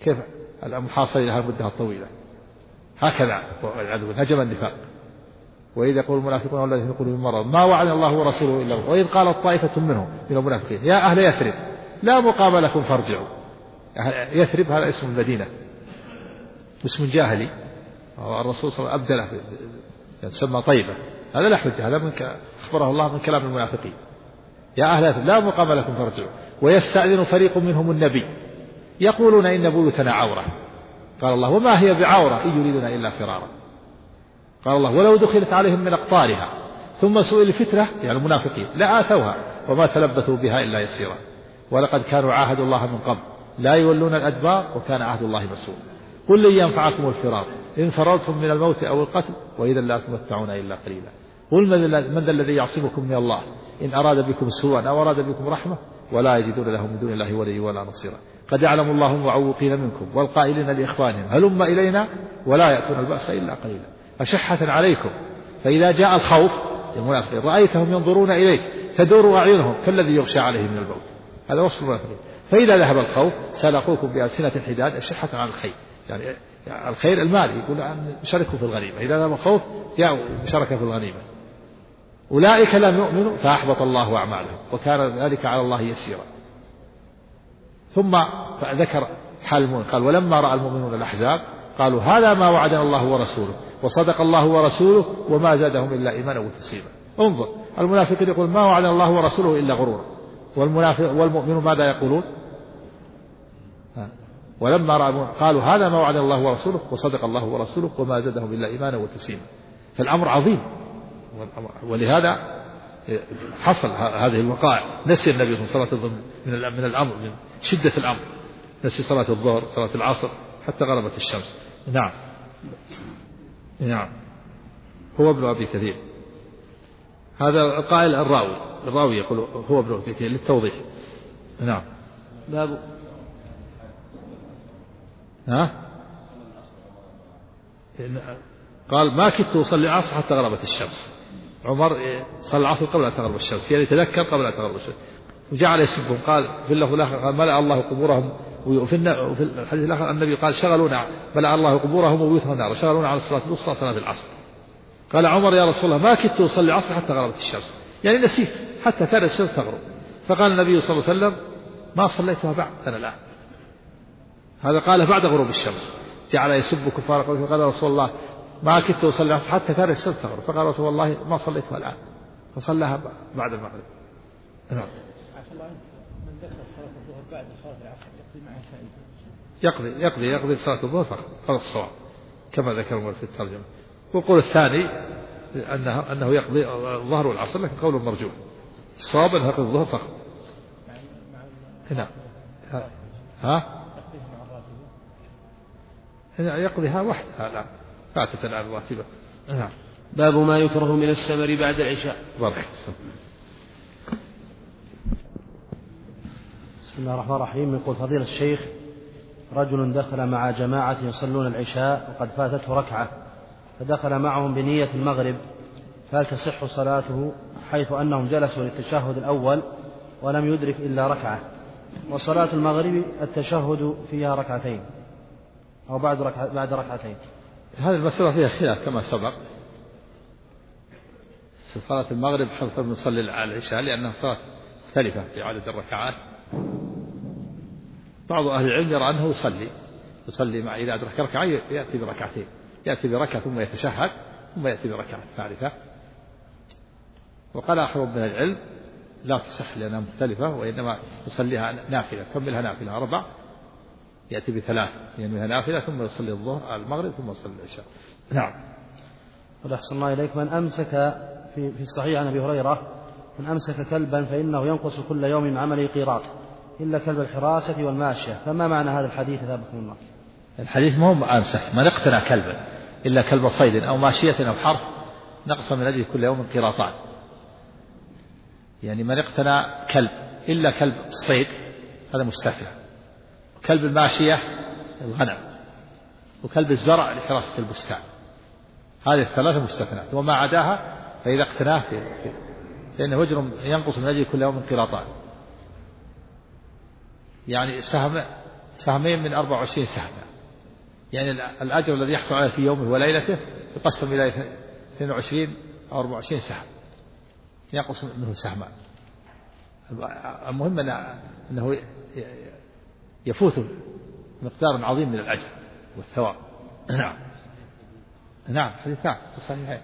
كيف المحاصرة لها مدة طويلة. هكذا والعياذ بالله هجم النفاق. وإذ يقول المنافقون والذين في قلوبهم مرض ما وعد الله ورسوله إلا غرورا. وإذ قالت طائفة منهم من المنافقين يا أهل يثرب لا مقام لكم فارجعوا. يثرب هذا اسم المدينة، اسم جاهلي، الرسول صلى الله عليه وسلم أبدله يسمى طيبة. هذا لا حجة، هذا أخبره الله من كلام المنافقين. يا أهل يثرب لا مقام لكم فارجعوا. ويستأذن فريق منهم النبي يقولون إن بيوتنا عورة. قال الله وما هي بعورة إن يريدون إلا فرارا. قال الله ولو دخلت عليهم من أقطارها ثم سئل الفتنة يعني المنافقين لآتوها وما تلبثوا بها إلا يسيرا. ولقد كانوا عاهدوا الله من قبل لا يولون الأدبار وكان عهد الله مسؤولا. قل لن ينفعكم الفرار إن فررتم من الموت أو القتل وإذا لا تمتعون إلا قليلا. قل من ذا الذي يعصمكم من الله إن أراد بكم سوءا أو أراد بكم رحمة ولا يجدون له من دون الله ولي ولا نصيرا. قد يعلم الله المعوقين منكم والقائلين لإخوانهم هلم إلينا ولا يأتون البأس إلا قليلا. أشحة عليكم فإذا جاء الخوف المنافقين رأيتهم ينظرون إليك تدور أعينهم كالذي يغشى عليه من الموت. هذا وصف المنافقين. فإذا ذهب الخوف سلقوكم بألسنة حداد أشحة على الخير يعني الخير المال يقول أن شاركوا في الغنيمة. إذا ذهب الخوف جاءوا بشركة في الغنيمة. أولئك لم يؤمنوا فأحبط الله أعمالهم وكان ذلك على الله يسيرا. ثم ذكر حال المؤمن قال ولما رأى المؤمنون الأحزاب قالوا هذا ما وعدنا الله ورسوله وصدق الله ورسوله وما زادهم إلا إيمانا وتسليما. انظر المنافقين يقول ما وعدنا الله ورسوله إلا غرورا والمؤمنون ماذا يقولون ولما رأى قالوا هذا ما وعدنا الله ورسوله وصدق الله ورسوله وما زادهم إلا إيمانا وتسليما. فالأمر عظيم ولهذا حصل هذه الوقائع. نسي النبي صلى الله عليه وسلم من الأمر من شدة الأمر نسي صلاة الظهر صلاة العصر حتى غربت الشمس. نعم هو ابن أبي كثير. هذا القائل الراوي يقول هو ابن أبي كثير للتوضيح. نعم باب قال ما كدت أصلي العصر حتى غربت الشمس. عمر صلى العصر قبل أن تغرب الشمس يعني تذكر قبل أن تغرب الشمس وجعل يسبهم. قال في اللفظ الآخر قال ملأ الله قبورهم وفي الحديث الآخر النبي قال شغلونا ملأ الله قبورهم وبيوتهم نارا شغلونا عن الصلاة الوسطى صلاة العصر. قال عمر يا رسول الله ما كدت أصلي العصر حتى غربت الشمس يعني نسيت حتى كانت الشمس تغرب. فقال النبي صلى الله عليه وسلم ما صليتها بعد أنا الآن. هذا قال بعد غروب الشمس. جعل يسب كفار قال يا رسول الله ما كدت أصلي العصر حتى كانت الشمس تغرب. فقال رسول الله ما صليتها الآن فصلىها بعد المغرب. نعم من ذكر صلاة الظهر بعد صلاة العصر يقضي معها فائدة يقضي صلاة الظهر فقط هذا الصواب كما ذكر في الترجمة. والقول الثاني أنه يقضي الظهر والعصر لكن قول مرجوح. الصواب أنه يقضي الظهر فقط. هنا يقضيها وحدها الآن فاتت الآن الراتبة. نعم باب ما يكره من السمر بعد العشاء. بسم الله الرحمن الرحيم. يقول فضيلة الشيخ رجل دخل مع جماعة يصلون العشاء وقد فاتته ركعة فدخل معهم بنية المغرب فهل تصح صلاته حيث أنهم جلسوا للتشهد الأول ولم يدرك إلا ركعة وصلاة المغرب التشهد فيها ركعتين أو بعد ركعتين. هذه المسألة فيها خلاف كما سبق. صلاة المغرب حيث نصلي على العشاء لأنها صلاة مختلفة في عدد الركعات. بعض أهل العلم يرى أنه يصلي مع إذا أدرك ركعة يأتي بركعتين يأتي بركعة ثم يتشهد ثم يأتي بركعة ثالثة. وقال آخر من العلم لا تصح لأنها مختلفة وإنما يصليها نافلة كملها نافلة 4 يأتي ب3 ينويها نافلة ثم يصلي الظهر المغرب ثم يصلي العشاء. نعم. أحسن الله إليك. من أمسك في الصحيح عن أبي هريرة من أمسك كلبا فإنه ينقص كل يوم من عمله قيراط إلا كلب الحراسة والماشية. فما معنى هذا الحديث ثابكم الله؟ الحديث ما هو أمسك من اقتنى كلبا إلا كلب صيد أو ماشية أو حرف نقص من أجل كل يوم قيراطان. يعني من اقتنى كلب إلا كلب الصيد هذا مستثنى. كلب الماشية الغنم وكلب الزرع لحراسة البستان هذه الثلاثة مستثنات. وما عداها فإذا اقتناه فإنه وجر ينقص من أجل كل يوم قيراطان. يعني سهمين من 24 سهما، يعني الأجر الذي يحصل عليه في يومه وليلته يقسم إلى 22 أو 24 سهم، ينقص منه سهما. المهم أنه يفوت مقدار عظيم من الأجر والثواب. نعم نعم، حديثان في الصحيحين.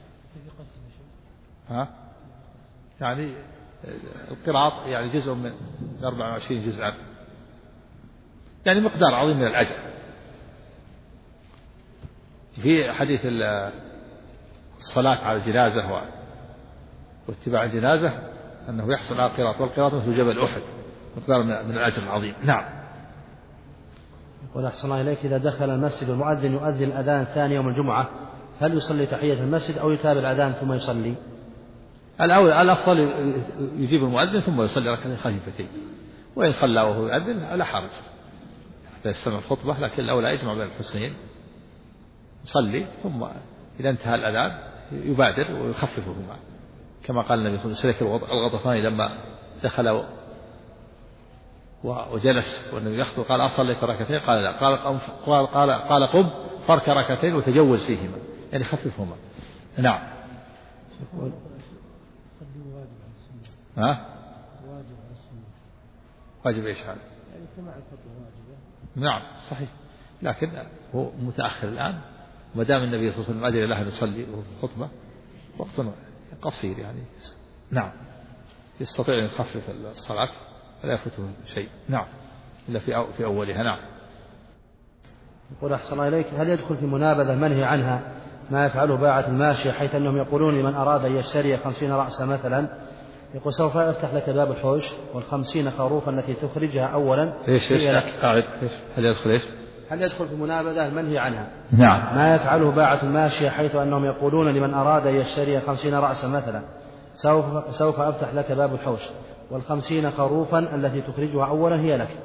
يعني القراط يعني جزء من 24 جزءا، يعني مقدار عظيم من الأجر. في حديث الصلاة على الجنازة واتباع الجنازة أنه يحصل على القراط، والقراط مثل جبل أحد، مقدار من الأجر العظيم. نعم. يقول أحسن الله إليك، إذا دخل المسجد والمؤذن يؤذن الأذان الثاني يوم الجمعة، هل يصلي تحية المسجد أو يتابع الأذان ثم يصلي؟ الأفضل يجيب المؤذن ثم يصلي ركعتين خفيفتين، وإن صلى وهو يؤذن لا حرج حتى يستمع الخطبة، لكن الأولى يجمع بين الحسنين، يصلي ثم إذا انتهى الأذان يبادر ويخففهما، كما قال النبي صلى الله عليه وسلم الغطفاني لما دخل وجلس والنبي يخطب قال أصليت ركعتين؟ قال لا. قال قم فارك ركعتين وتجوز فيهما، يعني خففهما. نعم. واجب ايش هذا؟ يعني سماع الخطبة واجبة. نعم صحيح، لكن هو متأخر الآن، ما دام النبي صلى الله عليه وسلم أذن له أن يصلي الخطبة وقت قصير يعني. نعم، يستطيع أن يخفف الصلاة ولا يفوته شيء. نعم، إلا في أولها. نعم. يقول أحسن الله إليك، هل يدخل في منابذة منهي عنها ما يفعله باعة الماشية، حيث أنهم يقولون لمن أراد أن يشتري 50 رأسا مثلا، يقول سوف أفتح لك باب الحوش، 50 خروفا التي تخرجها أولا هي لك. هل يدخل في منابذة المنهي عنها نعم ما يفعله باعة الماشية، حيث أنهم يقولون لمن أراد أن يشتري 50 رأسا مثلا سوف أفتح لك باب الحوش، 50 خروفا التي تخرجها أولا هي لك؟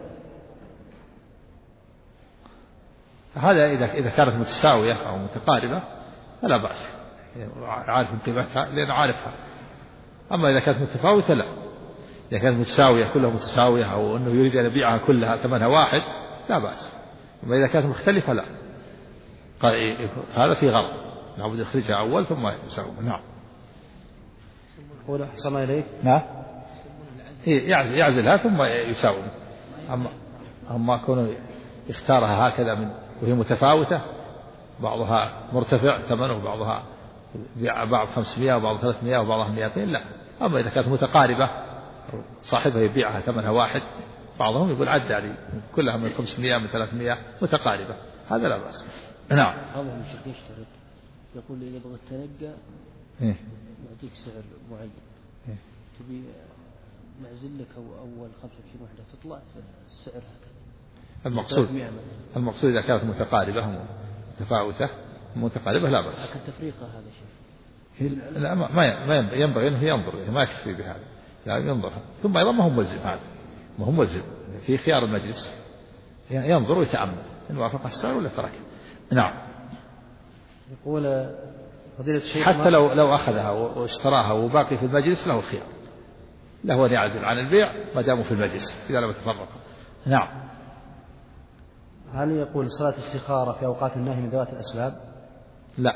هذا إذا كانت متساوية أو متقاربة فلا بأس، عارف قيمتها لأن عارفها. أما إذا كانت متفاوتة لا، إذا كانت متساوية كلها متساوية أو أنه يريد أن يبيعها كلها ثمنها واحد لا بأس. أما إذا كانت مختلفة لا، قال هذا في غرض، لابد يخرجها أول ثم يساوي. نعم. يقول أحسن الله إليك. نعم، يعزلها ثم يساوي. أما كونه يختارها هكذا وهي متفاوتة، بعضها مرتفع ثمنه وبعضها بعض 500 وبعض 300 وبعضها 200 لا. أما إذا كانت متقاربة صاحبها يبيعها ثمنها واحد، بعضهم يقول عدى لي كلها من 500 من 300 متقاربة، هذا لا بأس. نعم. بعضهم الشيخ يشترط يقول إذا بغيت تنقى يعطيك سعر معين، تبي نعزل لك أول 25 وحدة تطلع السعر هذا. المقصود إذا كانت متقاربة متفاوتة متقاربة لا بأس. لكن تفريقة هذا شيء لا، ما ينبغي أنه ينظر، ما يكفي بهذا، لا ينظر. ثم أيضا ما هو ملزم، هذا ما هو ملزم، في خيار المجلس ينظر ويتأمل إن وافق السعر ولا ترك. نعم. يقول فضيلة الشيخ حتى لو أخذها واشتراها وباقي في المجلس له الخيار، له أن يعزل عن البيع ما داموا في المجلس إذا لم يتفرقوا. نعم. هل يقول صلاة استخارة في أوقات النهي من ذوات الأسباب؟ لا،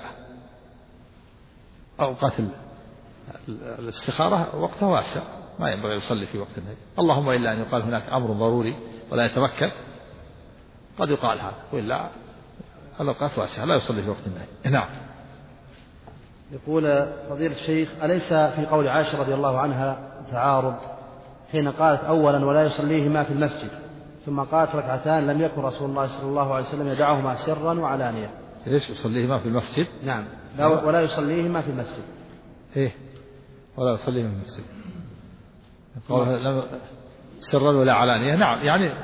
أوقات الاستخارة وقتها واسع، ما ينبغي يصلي في وقت النهي، اللهم إلا أن يقال هناك أمر ضروري ولا يتمكن قد يقال هذا، وإلا الأوقات واسعة لا يصلي في وقت النهي. نعم. يقول فضيلة الشيخ، أليس في قول عائشة رضي الله عنها تعارض حين قالت أولا ولا يصليهما في المسجد، ثم قالت ركعتان لم يكن رسول الله صلى الله عليه وسلم يدعهما سرا وعلانية؟ إيش يصليهما في المسجد؟ نعم، ولا يصليهما في المسجد. إيه ولا يصليهما في المسجد، سرا ولا علانية. نعم،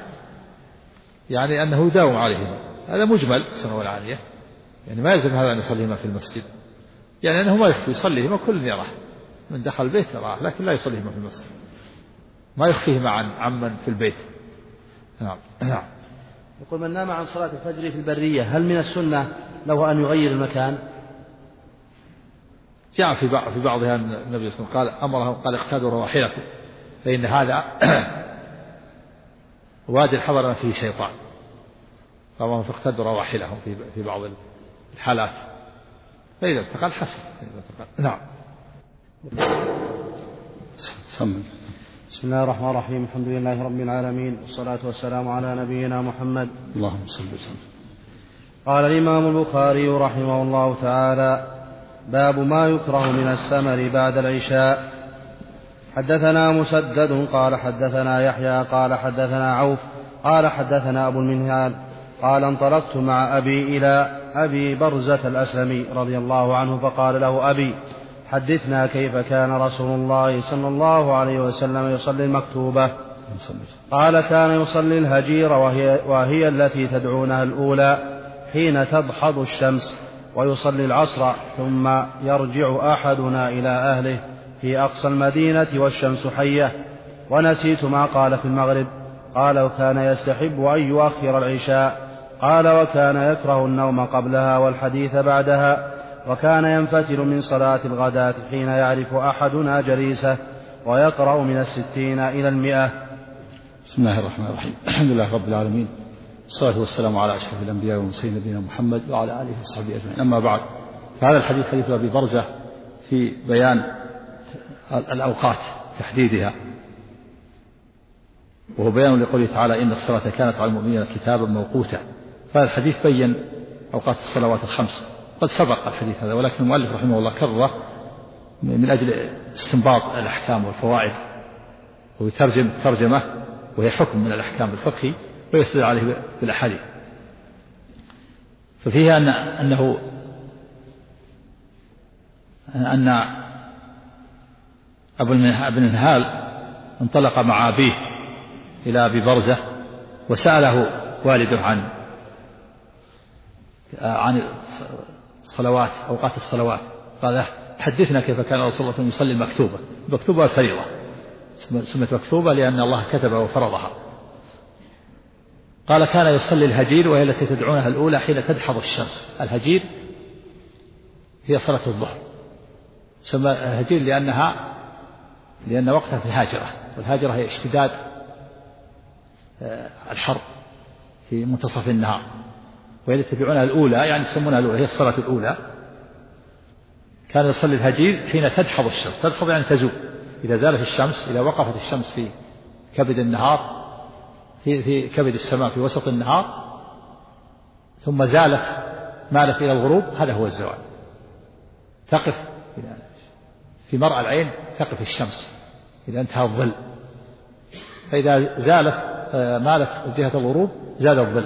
يعني أنه يداوم عليهما، هذا مجمل سرا والعلانية، يعني ما يلزم هذا أن يصليهما في المسجد، يعني أنه ما يخفي، يصليهما كل يراه، من دخل البيت يراه، لكن لا يصليهما في المسجد، ما يخفيهما عمن في البيت. نعم. يقول من نام عن صلاة الفجر في البرية هل من السنة له أن يغير المكان؟ جاء في بعضها النبي صلى الله عليه وسلم أمرهم قال اقتادوا رواحلكم فإن هذا وادي الحضر فيه شيطان، بعضهم فاقتدوا رواحلهم في بعض الحالات، فإذا انتقل حسن. نعم. بسم الله الرحمن الرحيم. الحمد لله رب العالمين، والصلاة والسلام على نبينا محمد. اللهم صل وسلم. قال الإمام البخاري رحمه الله تعالى: باب ما يكره من السمر بعد العشاء. حدثنا مسدد قال حدثنا يحيى قال حدثنا عوف قال حدثنا أبو المنهال قال: انطلقت مع أبي إلى أبي برزة الأسلمي رضي الله عنه، فقال له أبي: حدثنا كيف كان رسول الله صلى الله عليه وسلم يصلي المكتوبة؟ قال: كان يصلي الهجير وهي التي تدعونها الأولى حين تدحض الشمس، ويصلي العصر، ثم يرجع أحدنا إلى أهله في أقصى المدينة والشمس حية. ونسيت ما قال في المغرب. قال: وكان يستحب أن يؤخر العشاء. قال: وكان يكره النوم قبلها والحديث بعدها. وكان ينفتل من صلاة الغداة حين يعرف أحدنا جليسه، ويقرأ من 60 إلى 100. بسم الله الرحمن الرحيم. الحمد لله رب العالمين، والصلاة والسلام على أشرف الأنبياء والمرسلين نبينا محمد وعلى آله وصحبه أجمعين. أما بعد، فهذا الحديث حديث أبي برزة في بيان الأوقات تحديدها، وهو بيان لقوله تعالى: إن الصلاة كانت على المؤمنين كتابا موقوتا. فهذا الحديث بين أوقات الصلوات الخمس. قد سبق الحديث هذا، ولكن المؤلف رحمه الله كرره من أجل استنباط الأحكام والفوائد، ويترجم ترجمة وهي حكم من الأحكام الفقهي ويستدل عليه بالأحاديث. ففيها أن أبو المنهال انطلق مع أبيه إلى أبي برزة، وسأله والده عن الصلوات، أوقات الصلوات. قال: حدثنا كيف كان رسول الله صلى الله عليه وسلم يصلي المكتوبة. المكتوبة الفريضة، سمت مكتوبة لأن الله كتبها وفرضها. قال: كان يصلي الهجير وهي التي تدعونها الأولى حين تدحض الشمس. الهجير هي صلاة الظهر، سمى الهجير لأن وقتها في الهاجرة، والهاجرة هي اشتداد الحر في منتصف النهار، وهي التي تدعونها الأولى، يعني يسمونها الأولى، هي الصلاة الأولى. كان يصلي الهجير حين تدحض الشمس. تدحض يعني تزول، إذا زالت الشمس، إذا وقفت الشمس في كبد النهار، في كبد السماء في وسط النهار، ثم مالت إلى الغروب، هذا هو الزوال. تقف في مرأى العين، تقف الشمس إذا انتهى الظل، فإذا مالت جهة الغروب زاد الظل،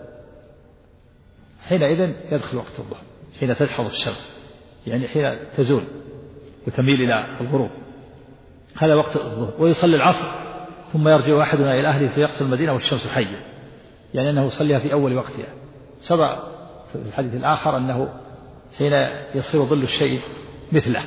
حينئذ يدخل وقت الظهر، حين تدحض الشمس، يعني حين تزول وتميل إلى الغروب، هذا وقت الظهر. ويصلي العصر، ثم يرجع أحدنا إلى أهله في أقصى المدينة والشمس حية، يعني أنه يصليها في أول وقتها. سبق في الحديث الآخر أنه حين يصير ظل الشيء مثله،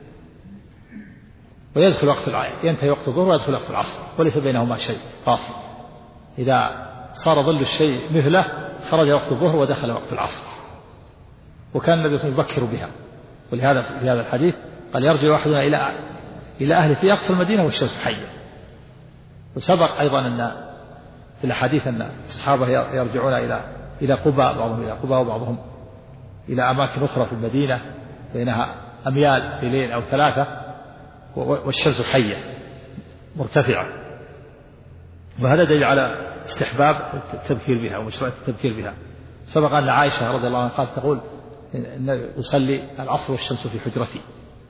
ويدخل وقت العصر، ينتهي وقت الظهر ويدخل وقت العصر، وليس بينهما شيء فاصل. إذا صار ظل الشيء مثله خرج وقت الظهر ودخل وقت العصر. وكان النبي صلى الله عليه وسلم يبكر بها، ولهذا في هذا الحديث قال: يرجع أحدنا إلى أهله في أقصى المدينة والشمس حية. وسبق أيضا أن في الحديث أن الصحابة يرجعون إلى قباء، بعضهم إلى قباء وبعضهم إلى أماكن أخرى في المدينة بينها أميال ليلين أو 3، والشمس حية مرتفعة. وهذا دليل على استحباب التبكير بها ومشروعية التبكير بها. سبق أن عائشة رضي الله عنها قالت تقول: إن أصلي العصر والشمس في حجرتي.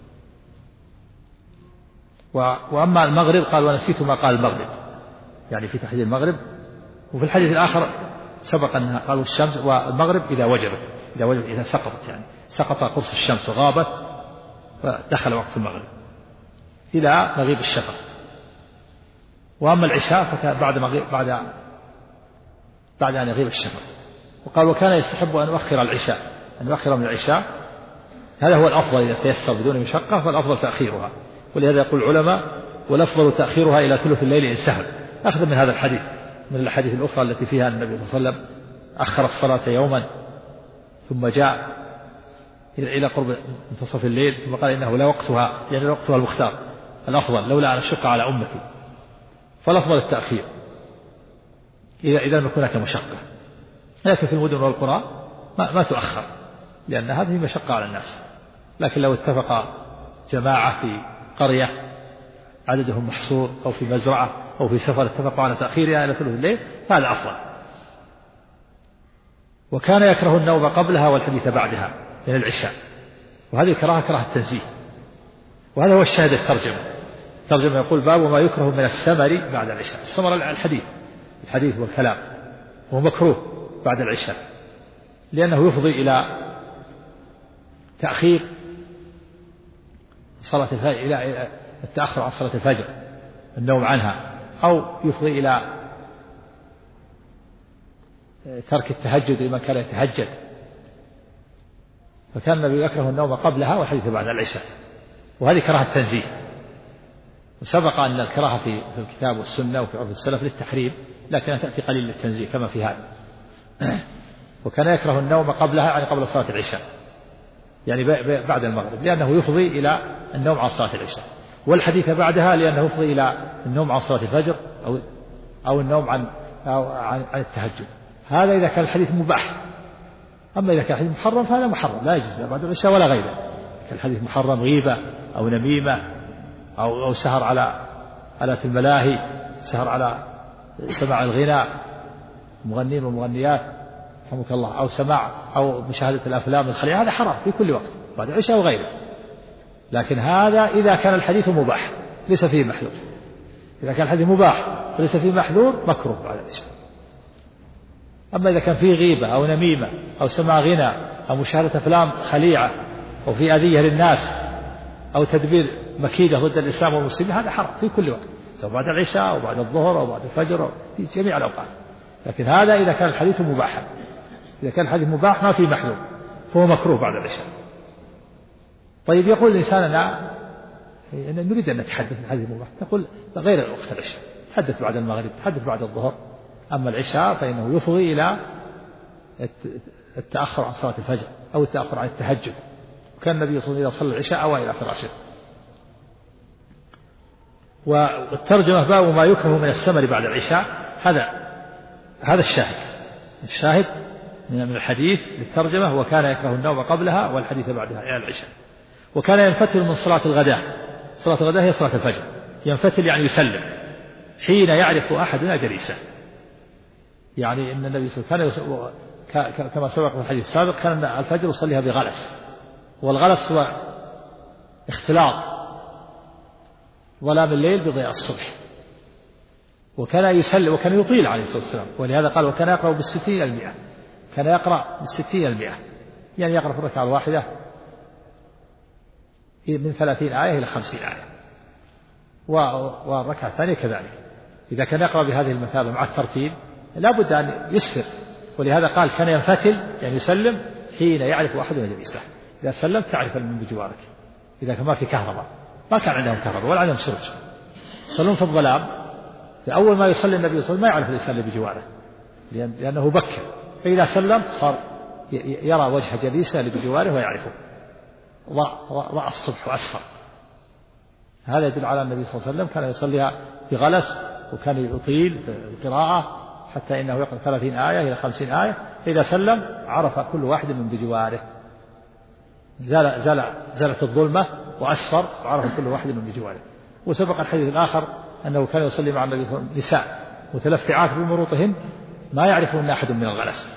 وأما المغرب قال: ونسيت ما قال المغرب، يعني في تحديد المغرب. وفي الحديث الآخر سبق أنها قالوا الشمس والمغرب إذا سقطت، يعني سقط قرص الشمس وغابت، فدخل وقت المغرب إلى مغيب الشفق. وأما العشاء فكان بعد أن يغيب الشفق. وقال: وكان يستحب أن يؤخر العشاء، أن يؤخر من العشاء، هذا هو الأفضل إذا تيسر بدون مشقة، فالأفضل تأخيرها. ولهذا يقول العلماء: والأفضل تأخيرها إلى ثلث الليل إن سهل، أخذ من هذا الحديث، من الأحاديث الأخرى التي فيها النبي صلى الله عليه وسلم أخر الصلاة يوما ثم جاء إلى قرب منتصف الليل ثم قال: إنه لا وقتها، يعني وقتها المختار الأفضل، لولا أن أشق على أمتي. فالأفضل التأخير إذا لم يكن هناك مشقة. لكن في المدن والقرى ما تؤخر، لأن هذه مشقة على الناس. لكن لو اتفق جماعة في قرية عددهم محصور أو في مزرعة أو في سفر اتفقوا على تأخيرها إلى ثلث الليل فهذا أفضل. وكان يكره النوم قبلها والحديث بعدها من العشاء، وهذه كراهة تنزيه، وهذا هو الشاهد الترجمة يقول باب ما يكره من السمر بعد العشاء. السمر الحديث والكلام هو مكروه بعد العشاء، لأنه يفضي إلى تأخير صلاة الفجر، إلى التأخر عن صلاة الفجر، النوم عنها، أو يفضي إلى ترك التهجد لمن كان يتهجد. فكان النبي يكره النوم قبلها والحديث بعد العشاء، وهذه كراهة تنزيه. وسبق أن الكراهة في الكتاب والسنة وفي عرف السلف للتحريم، لكنها تأتي قليل للتنزيه كما في هذا. وكان يكره النوم قبلها يعني قبل صلاة العشاء، يعني بعد المغرب، لأنه يفضي إلى النوم عن صلاة العشاء، والحديث بعدها لأنه يفضي إلى النوم عن صلاة الفجر أو النوم عن التهجد. هذا إذا كان الحديث مباح. أما إذا كان الحديث محرم فهذا محرم لا يجوز بعد العشاء ولا غيره. كان الحديث محرم غيبة أو نميمة أو سهر على في الملاهي، سهر على سماع الغناء، مغنين ومغنيات رحمك الله، أو سماع أو مشاهدة الأفلام الخليعة، هذا حرام في كل وقت بعد العشاء وغيره. لكن هذا إذا كان الحديث مباح ليس فيه محذور. إذا كان الحديث مباح وليس فيه محذور مكروه بعد العشاء. أما إذا كان فيه غيبة أو نميمة أو سماع غنى أو مشاهدة أفلام خليعة أو في أذية للناس أو تدبير مكيدة ضد الإسلام والمسلمين، هذا حرام في كل وقت، سواء بعد العشاء أو بعد الظهر أو بعد الفجر أو في جميع الأوقات. لكن هذا إذا كان الحديث مباحا. إذا كان الحديث مباح ما فيه محذور فهو مكروه بعد العشاء. طيب يقول الإنسان أنا نريد أن نتحدث عن الحديث المباح، نقول غير وقت العشاء، تحدث بعد المغرب، تحدث بعد الظهر. أما العشاء فإنه يفضي إلى التأخر عن صلاة الفجر أو التأخر عن التهجد. وكان النبي صلى الله عليه وسلم إذا صلى العشاء أوى إلى فراشه. والترجمة باب ما يكره من السمر بعد العشاء، هذا الشاهد من الحديث للترجمة. وكان يكره النوم قبلها والحديث بعدها إلى العشاء. وكان ينفتل من صلاة الغداء. صلاة الغداء هي صلاة الفجر. ينفتل يعني يسلم حين يعرف أحدنا جليسه. يعني إن النبي صلى الله عليه وسلم كما سبق في الحديث السابق كان الفجر يصليها بغلس، والغلس هو اختلاط ظلام الليل بضياء الصبح. وكان يسلم وكان يطيل عليه الصلاة والسلام، ولهذا قال وكان يقرأ بالستين المئة. كان يقرأ بالستين المئة، يعني يقرأ في الركعة الواحدة من 30 آية إلى 50 آية، والركعة الثانية كذلك. إذا كان يقرأ بهذه المثابة مع الترتيب لا بد أن يسفر، ولهذا قال كان ينفتل يعني يسلم حين يعرف أحدنا جليسه. إذا سلمت تعرف من بجوارك. إذا كان ما في كهرباء، ما كان عندهم كهرباء ولا عندهم سرج، يصلون في الظلام، فأول ما يصلي النبي صلى الله عليه وسلم ما يعرف الإنسان اللي بجواره لأنه بكر، فإذا سلم صار يرى وجه جليسه اللي بجواره ويعرفه. ضاع الصبح وأسفر. هذا يدل على النبي صلى الله عليه وسلم كان يصليها بغلس، وكان يطيل في القراءة حتى إنه يقرأ 30 آية إلى 50 آية. فإذا سلم عرف كل واحد من بجواره، زالت الظلمة وأسفر وعرف كل واحد من بجواره. وسبق الحديث الآخر أنه كان يصلي مع النبي صلى الله عليه وسلم نساء متلفعات بمروطهن ما يعرفون أحد من الغلس.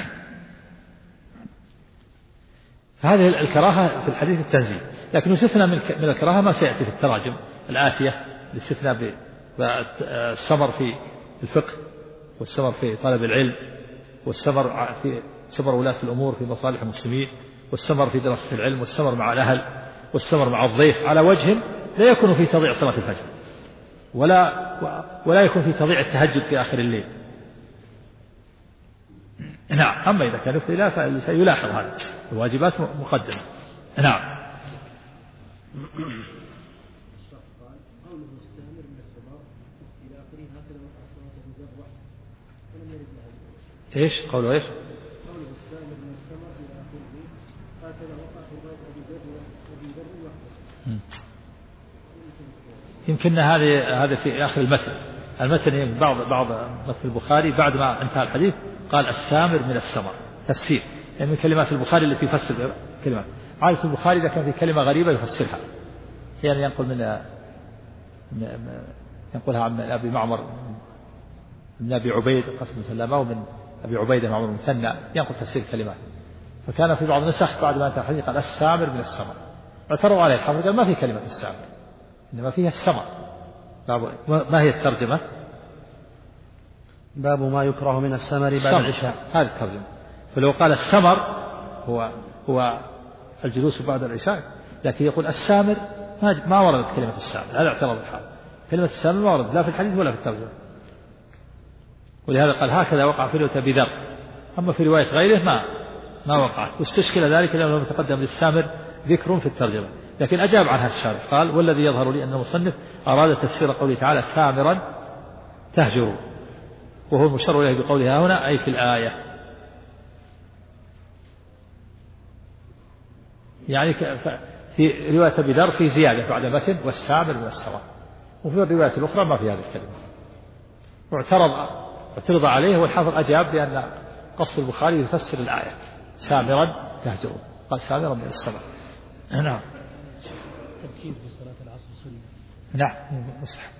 هذه الكراهة في الحديث التنزيه. لكن يستثنى من الكراهة ما سيأتي في التراجم الآتية، الاستثناء بالسمر في الفقه، والسمر في طلب العلم، والسمر في سمر ولاة الأمور في مصالح المسلمين، والسمر في دراسة العلم، والسمر مع الأهل، والسمر مع الضيف على وجه لا يكون في تضيع صلاة الفجر ولا يكون في تضيع التهجد في آخر الليل. نعم. أما إذا كان يفضي لا فيلاحظ هذا، الواجبات مقدمة. نعم. ايش قوله ايش؟ قوله السامر من السمر الى اخره هكذا وقع في روايه ابي ذر وحده. يمكن هذا في اخر المتن من بعض مثل البخاري بعد ما انتهى الحديث يقال السامر من السمر تفسير، يعني من كلمات البخاري التي يفسر كلمات. عادة البخاري إذا كان في كلمة غريبة يفسرها، يعني ينقلها عن أبي معمر من أبي عبيد قاسم بن سلامة، ومن أبي عبيدة معمر المثنى ينقل تفسير الكلمات. فكان في بعض النسخ بعد ما انتهى الحديث قال السامر من السمر، اعترضوا عليه الحافظ قال ما في كلمة السامر إنما فيها السمر. ما هي الترجمة؟ باب ما يكره من السمر بعد العشاء، هذه الترجمة. فلو قال السمر هو الجلوس بعد العشاء، لكن يقول السامر ما وردت كلمة السامر، هذا اعتراض الحافظ. كلمة السامر ما وردت لا في الحديث ولا في الترجمة، ولهذا قال هكذا وقع في رواية أبي ذر، أما في رواية غيره ما وقعت. واستشكل ذلك لأنه لم يتقدم للسامر ذكر في الترجمة، لكن أجاب عنها الشارح قال والذي يظهر لي أن المصنف أراد تفسير قوله تعالى سامرا تهجر، وهو المشار إليه بقولها هنا أي في الآية، يعني في رواية أبي ذر في زيادة بعد متن والسامر من السمر، وفي الرواية الأخرى ما في هذه الكلمة. واعترض عليه والحافظ أجاب بأن قصد البخاري يفسر الآية سامرا تهجر، قال سامرا من السمر. نعم. التبكير في صلاة العصر سنة. نعم مستحب.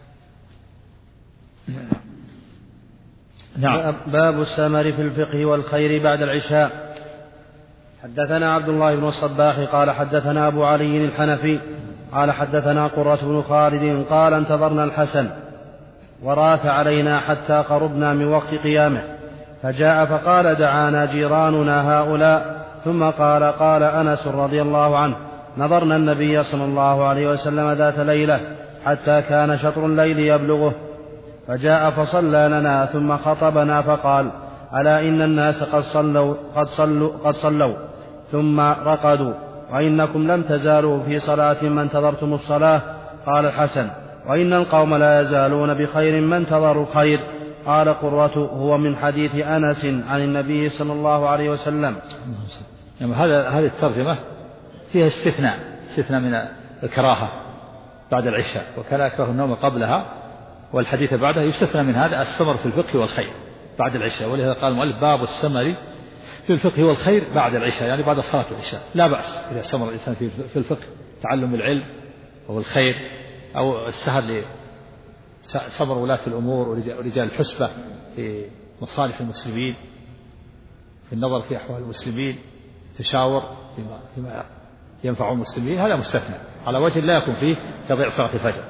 نعم. باب السمر في الفقه والخير بعد العشاء. حدثنا عبد الله بن الصباح قال حدثنا أبو علي الحنفي قال حدثنا قرة بن خالد قال انتظرنا الحسن وراث علينا حتى قربنا من وقت قيامه، فجاء فقال دعانا جيراننا هؤلاء، ثم قال أنس رضي الله عنه نظرنا النبي صلى الله عليه وسلم ذات ليلة حتى كان شطر الليل يبلغه، فجاء فصلى لنا ثم خطبنا فقال ألا إن الناس قد صلوا ثم رقدوا، وإنكم لم تزالوا في صلاة ما انتظرتم الصلاة. قال الحسن وإن القوم لا يزالون بخير ما انتظروا الخير. قال قرة هو من حديث أنس عن النبي صلى الله عليه وسلم. يعني هذه الترجمة فيها استثناء من الكراهة بعد العشاء، وكان يكره النوم قبلها، والحديث بعدها يستثنى من هذا السمر في الفقه والخير بعد العشاء، ولهذا قال المؤلف باب السمر في الفقه والخير بعد العشاء، يعني بعد صلاة العشاء. لا بأس إذا سمر الإنسان في الفقه تعلم العلم أو الخير، أو السهر لسمر ولاة الأمور ورجال الحسبة في مصالح المسلمين، في النظر في أحوال المسلمين، تشاور فيما ينفع المسلمين، هذا مستثنى على وجه لا يكون فيه تضيع صلاة الفجر.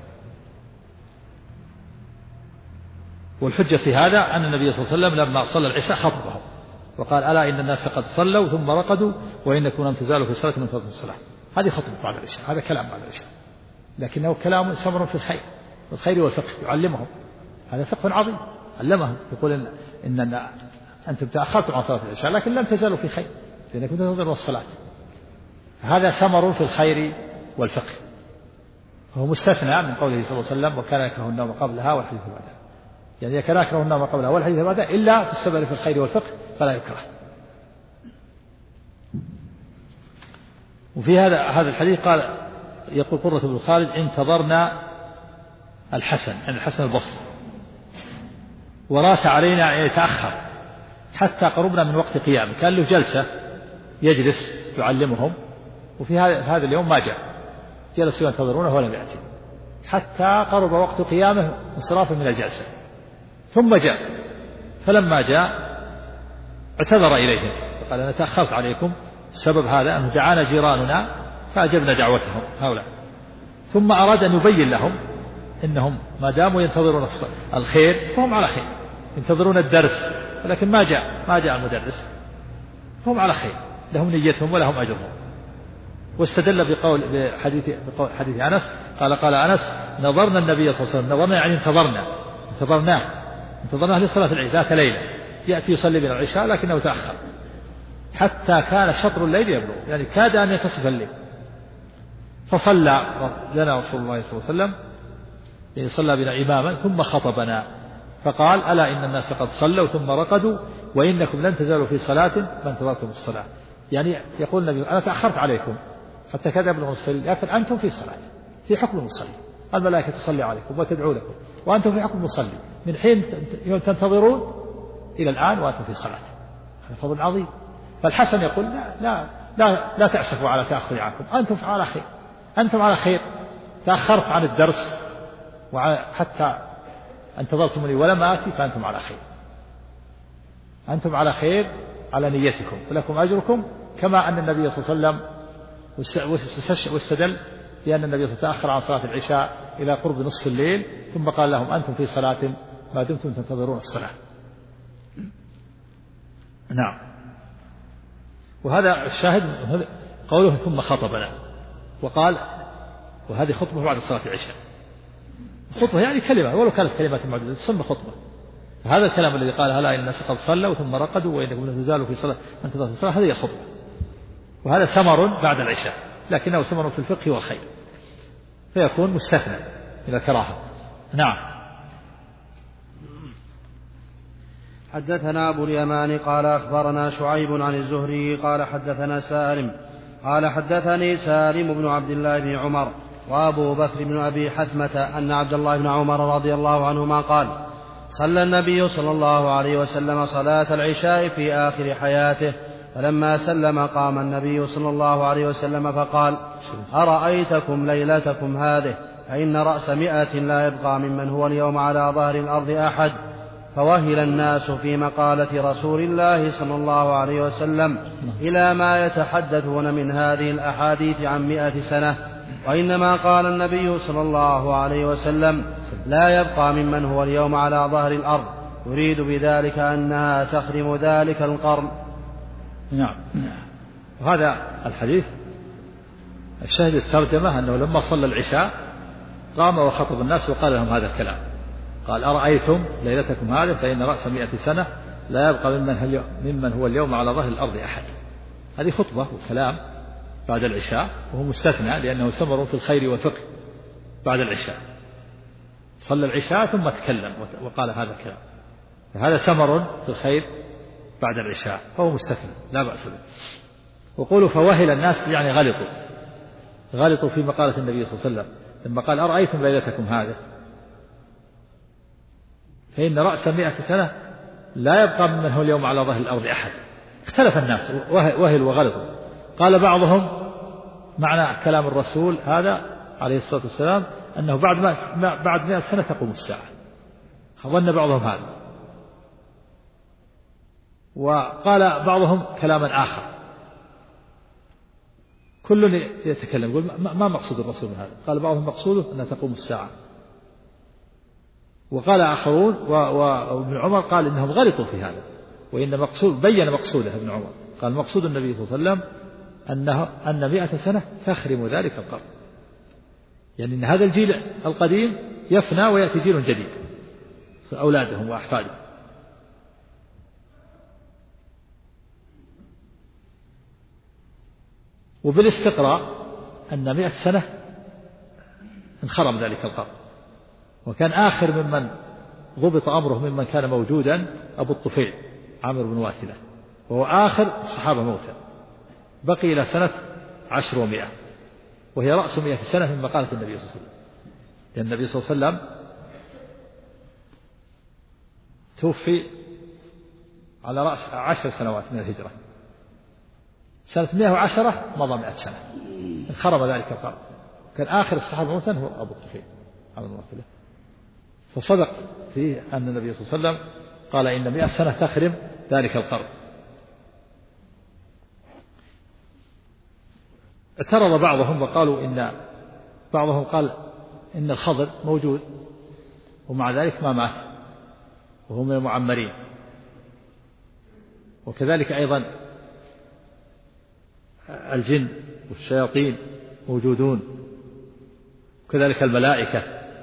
والحجة في هذا أن النبي صلى الله عليه وسلم لما صلى العشاء خطبهم وقال ألا إن الناس قد صلوا ثم رقدوا وإنكم لم تزالوا في صلاة من فضل الصلاة. هذه خطبة بعد العشاء، هذا كلام بعد العشاء، لكنه كلام سمر في الخير والفقه، يعلمهم هذا فقه عظيم، علمهم يقول إن أنتم تأخرتم عن صلاة العشاء لكن لم تزالوا في خير لأنكم تنتظرون الصلاة. هذا سمر في الخير والفقه، فهو مستثنى من قوله صلى الله عليه وسلم وكان يكره النوم قبلها والحديث بعدها، يعني كان يكره النوم قبلها والحديث بعدها إلا في السبب في الخير والفقه فلا يكره. وفي هذا الحديث قال يقول قرة بن خالد انتظرنا الحسن، يعني الحسن البصري، وراث علينا يعني يتأخر حتى قربنا من وقت قيامه، كان له جلسة يجلس يعلمهم، وفي هذا اليوم ما جاء، جلسوا ينتظرونه ولم يأتي حتى قرب وقت قيامه انصرافا من الجلسة، ثم جاء، فلما جاء اعتذر إليهم فقال أنا تأخرت عليكم، السبب هذا أنه دعانا جيراننا فأجبنا دعوتهم هؤلاء، ثم أراد أن يبين لهم إنهم ما داموا ينتظرون الخير فهم على خير، ينتظرون الدرس ولكن ما جاء المدرس فهم على خير، لهم نيتهم ولهم أجرهم. واستدل بحديث أنس قال أنس نظرنا النبي صلى الله عليه وسلم، نظرنا يعني انتظرناه لصلاة العشاء ذات ليلة، يأتي يصلي بنا العشاء لكنه تأخر حتى كان شطر الليل يبلغ، يعني كاد أن ينتصف الليل، فصلى لنا رسول الله صلى الله عليه وسلم، يعني صلى بنا إماما ثم خطبنا فقال ألا إن الناس قد صلوا ثم رقدوا وإنكم لن تزالوا في صلاة ما انتظرتم الصلاة، يعني يقول النبي أنا تأخرت عليكم حتى كاد يبلغ الصلاة، لكن أنتم في صلاة في حكم المصلي، الملائكة تصلي عليكم وتدعو لكم وأنتم في حكم المصلي، من حين تنتظرون إلى الآن وأنتم في صلاة، هذا فضل عظيم. فالحسن يقول لا تأسفوا على تأخر عنكم، أنتم على خير، أنتم على خير، تأخرت عن الدرس حتى انتظرتمني ولم آتي فأنتم على خير، أنتم على خير على نيتكم ولكم أجركم. كما أن النبي صلى الله عليه وسلم واستدل بأن النبي صلى الله عليه وسلم تأخر عن صلاة العشاء إلى قرب نصف الليل ثم قال لهم أنتم في صلاة ما دمتم تنتظرون الصلاة. نعم. وهذا الشاهد قوله ثم خطبنا وقال، وهذه خطبة بعد صلاة العشاء، خطبة يعني كلمة ولو كانت كلمات معدودة تسمى خطبة. هذا الكلام الذي قال هلا إن الناس قد صلوا ثم رقدوا وإنكم لا تزالوا في صلاة من تنتظر الصلاة، هذه الخطبة. وهذا سمر بعد العشاء لكنه سمر في الفقه والخير فيكون مستثنى إلى الكراهة. نعم. حدثنا أبو اليمان قال أخبرنا شعيب عن الزهري قال حدثنا سالم قال حدثني سالم بن عبد الله بن عمر وأبو بكر بن أبي حثمة أن عبد الله بن عمر رضي الله عنهما قال صلى النبي صلى الله عليه وسلم صلاة العشاء في آخر حياته، فلما سلم قام النبي صلى الله عليه وسلم فقال أرأيتكم ليلتكم هذه فإن رأس 100 لا يبقى ممن هو اليوم على ظهر الأرض أحد. فوهل الناس في مقالة رسول الله صلى الله عليه وسلم إلى ما يتحدثون من هذه الأحاديث عن 100 سنة، وإنما قال النبي صلى الله عليه وسلم لا يبقى ممن هو اليوم على ظهر الأرض، يريد بذلك أنها تخدم ذلك القرن. نعم. وهذا الحديث الشاهد الترجمة أنه لما صلى العشاء قام وخطب الناس وقال لهم هذا الكلام، قال أرأيتم ليلتكم هذه فإن رأس 100 سنة لا يبقى ممن هو اليوم على ظهر الأرض أحد. هذه خطبة وكلام بعد العشاء وهو مستثنى لأنه سمر في الخير والفقه بعد العشاء، صلى العشاء ثم تكلم وقال هذا الكلام، فهذا سمر في الخير بعد العشاء فهو مستثنى لا بأس به. وقولوا فوهل الناس يعني غلطوا في مقالة النبي صلى الله عليه وسلم لما قال أرأيتم ليلتكم هذه فإن رأس 100 سنة لا يبقى ممن هو اليوم على ظهر الأرض أحد. اختلف الناس وهل وغلطوا. قال بعضهم معنى كلام الرسول هذا عليه الصلاة والسلام أنه بعد 100 سنة تقوم الساعة، ظن بعضهم هذا. وقال بعضهم كلاما آخر كل يتكلم يقول ما مقصود الرسول من هذا، قال بعضهم مقصوده أنها تقوم الساعة. وقال آخرون وابن عمر قال إنهم غلطوا في هذا، وإن بين مقصوده ابن عمر قال مقصود النبي صلى الله عليه وسلم أن 100 سنة تخرم ذلك القرن، يعني أن هذا الجيل القديم يفنى ويأتي جيل جديد أولادهم وأحفادهم. وبالاستقراء أن 100 سنة انخرم ذلك القرن، وكان آخر ممن ضبط أمره ممن كان موجودا أبو الطفيل عامر بن واثلة، وهو آخر الصحابة موتا، بقي إلى سنة 10 و100 وهي رأس 100 سنة من مقالة النبي صلى الله عليه وسلم، لأن النبي صلى الله عليه وسلم توفي على رأس 10 سنوات من الهجرة، سنة 110 مضى 100 سنة انخرب ذلك القرن، كان آخر الصحابة موتا هو أبو الطفيل عامر بن واثلة. فصدق فيه أن النبي صلى الله عليه وسلم قال إن 100 سنة تخرم ذلك القرن. اعترض بعضهم وقالوا بعضهم قال إن الخضر موجود ومع ذلك ما مات وهو من المعمرين، وكذلك أيضا الجن والشياطين موجودون وكذلك الملائكة.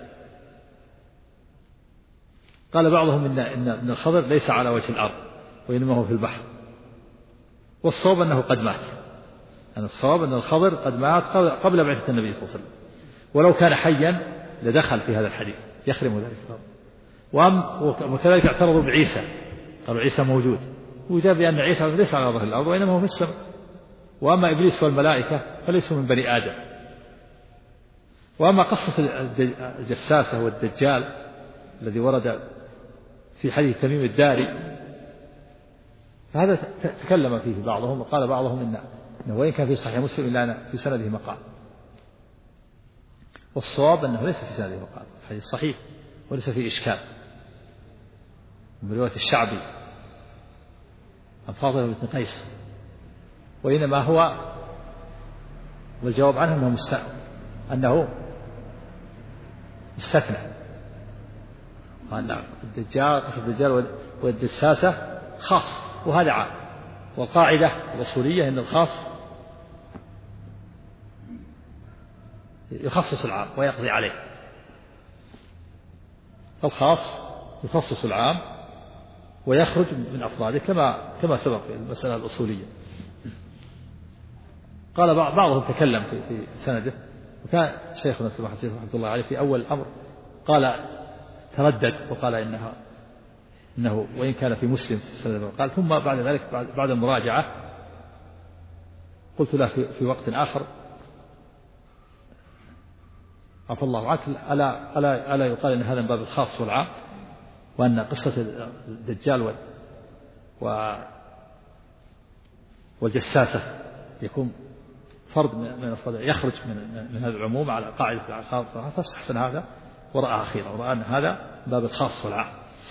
قال بعضهم إن الخضر ليس على وجه الأرض وإنما هو في البحر، والصواب أنه قد مات، يعني الصواب أن الخضر قد مات قبل بعثة النبي صلى الله عليه وسلم، ولو كان حيا لدخل في هذا الحديث يخرم ذلك الأرض. وكذلك اعترضوا بعيسى، قالوا عيسى موجود، وجاء بأن عيسى ليس على ظهر الأرض وإنما هو في السماء، وأما إبليس والملائكة فليسوا من بني آدم. وأما قصة الجساسة والدجال الذي ورد في حديث تميم الداري فهذا تكلم فيه بعضهم، وقال بعضهم إنه وإن كان في صحيح مسلم إلا أن في سنده مقال، والصواب أنه ليس في سنده مقال، الحديث صحيح وليس فيه إشكال. من رواية الشعبي عن فاضل بن قيس، وإنما هو والجواب عنه أنه مستثنى، وأن الدجال قصة الدجال والدساسة خاص وهذا عام، والقاعدة الأصولية أن الخاص يخصص العام ويقضي عليه، الخاص يخصص العام ويخرج من أفراده كما سبق في المسألة الأصولية. قال بعضهم تكلم في سنده، وكان شيخنا سماحة الشيخ رحمة الله عليه في أول الأمر قال تردد وقال إنه وإن كان في مسلم في السنة قال، ثم بعد ذلك بعد المراجعة قلت له في وقت آخر عفى الله عنك ألا يقال إن هذا من باب الخاص والعام، وأن قصة الدجال والجساسة يكون فرد من الفرد يخرج من هذا العموم على قاعدة الخاص، فاستحسن هذا ورأى أخيرا ورأى أن هذا باب الخاص والعام،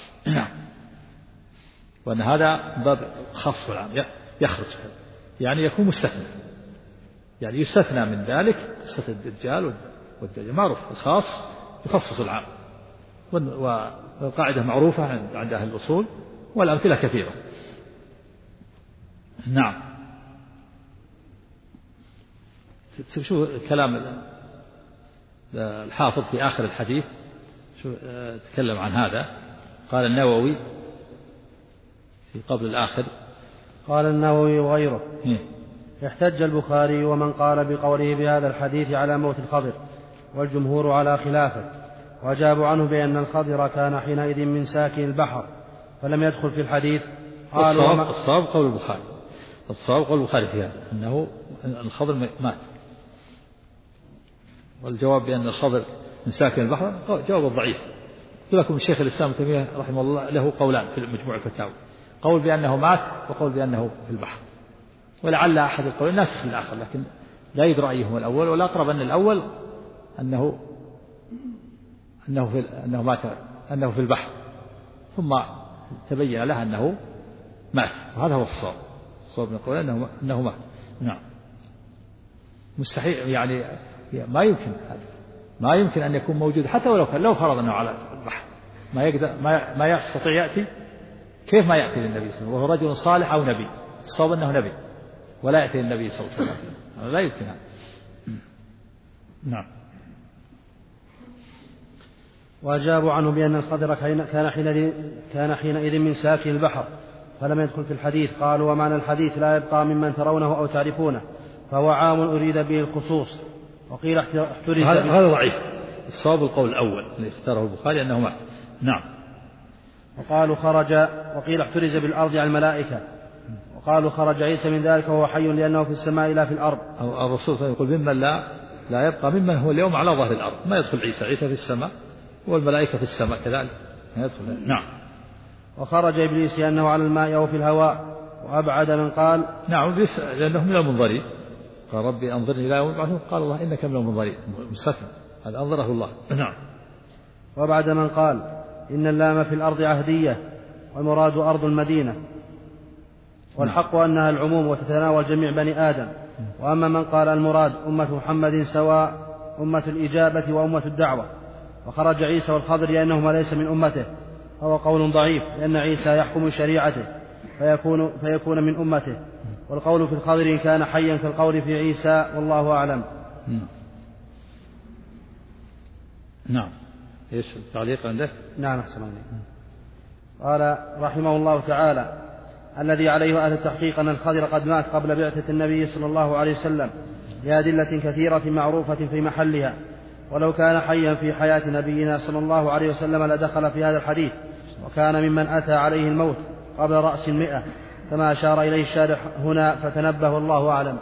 وأن هذا باب الخاص والعام يخرج، يعني يكون مستثنى، يعني يستثنى من ذلك قصة الدجال والدجال، معروف الخاص يخصص العام، والقاعدة معروفة عند أهل الأصول، والأمثلة كثيرة. نعم. شو كلام الحافظ في آخر الحديث، شو تكلم عن هذا، قال النووي في قبل الآخر، قال النووي وغيره احتج البخاري ومن قال بقوله بهذا الحديث على موت الخضر، والجمهور على خلافه، وأجابوا عنه بأن الخضر كان حينئذ من ساكن البحر فلم يدخل في الحديث. الصواب قول البخاري، الصواب قول البخاري في هذا أنه الخضر مات، والجواب بأن الخضر من ساكن البحر جواب ضعيف. لكم الشيخ الإسلام ابن تيمية رحمه الله له قولان في مجموع الفتاوى، قول بأنه مات وقول بأنه في البحر، ولعل أحد القولين ناسخ للآخر، لكن لا يدرى أيهما الأول، والأقرب أن الأول أنه مات، أنه في البحر، ثم تبين له أنه مات، وهذا هو الصواب. الصواب نقول أنه مات. نعم. مستحيل، يعني ما يمكن أن يكون موجود، حتى لو فرض أنه على البحر ما يقدر ما يستطيع يأتي، كيف ما يأتي للنبي صلى الله عليه وسلم وهو رجل صالح أو نبي؟ الصواب أنه نبي ولا يأتي للنبي صلى الله عليه وسلم، لا يمكن هذا. نعم. وأجابوا عنه بأن الخضر كان حينئذ من ساكن البحر فلم يدخل في الحديث. قالوا ومعنى الحديث لا يبقى ممن ترونه أو تعرفونه، فهو عام أريد به الخصوص. وقيل احترز هذا ضعيف. الصواب القول الأول اللي اختاره البخاري أنه مات. نعم. وقالوا وقيل احترز بالأرض على الملائكة، وقالوا خرج عيسى من ذلك وهو حي لأنه في السماء لا في الأرض. الرسول صلى الله عليه وسلم يقول ممن لا يبقى ممن هو اليوم على ظهر الأرض، ما يدخل عيسى في السماء والملائكة في السماء كذلك ما يدخل. نعم. وخرج إبليس لأنه على الماء أو في الهواء، وأبعد من قال نعم إبليس لأنه من المنظرين، قال ربي أنظرني إلى يوم يبعثون، قال الله إنك من المنظرين، مستثنى، هذا أنظره الله. نعم. وأبعد من قال إن اللام في الأرض عهدية والمراد أرض المدينة، والحق أنها العموم وتتناول جميع بني آدم. وأما من قال المراد أمة محمد سواء أمة الإجابة وأمة الدعوة، وخرج عيسى والخضر لأنهما ليس من أمته، فهو قول ضعيف، لأن عيسى يحكم شريعته فيكون من أمته، والقول في الخضر إن كان حيا كالقول في عيسى، والله أعلم. نعم. إيش التعليق عندك؟ نعم أحسن عليك. قال رحمه الله تعالى: الذي عليه أهل التحقيق أن الخضر قد مات قبل بعثة النبي صلى الله عليه وسلم لأدلة كثيرة معروفة في محلها، ولو كان حيا في حياة نبينا صلى الله عليه وسلم لدخل في هذا الحديث، وكان ممن أتى عليه الموت قبل رأس 100 كما أشار إليه الشارح هنا، فتنبه الله أعلم.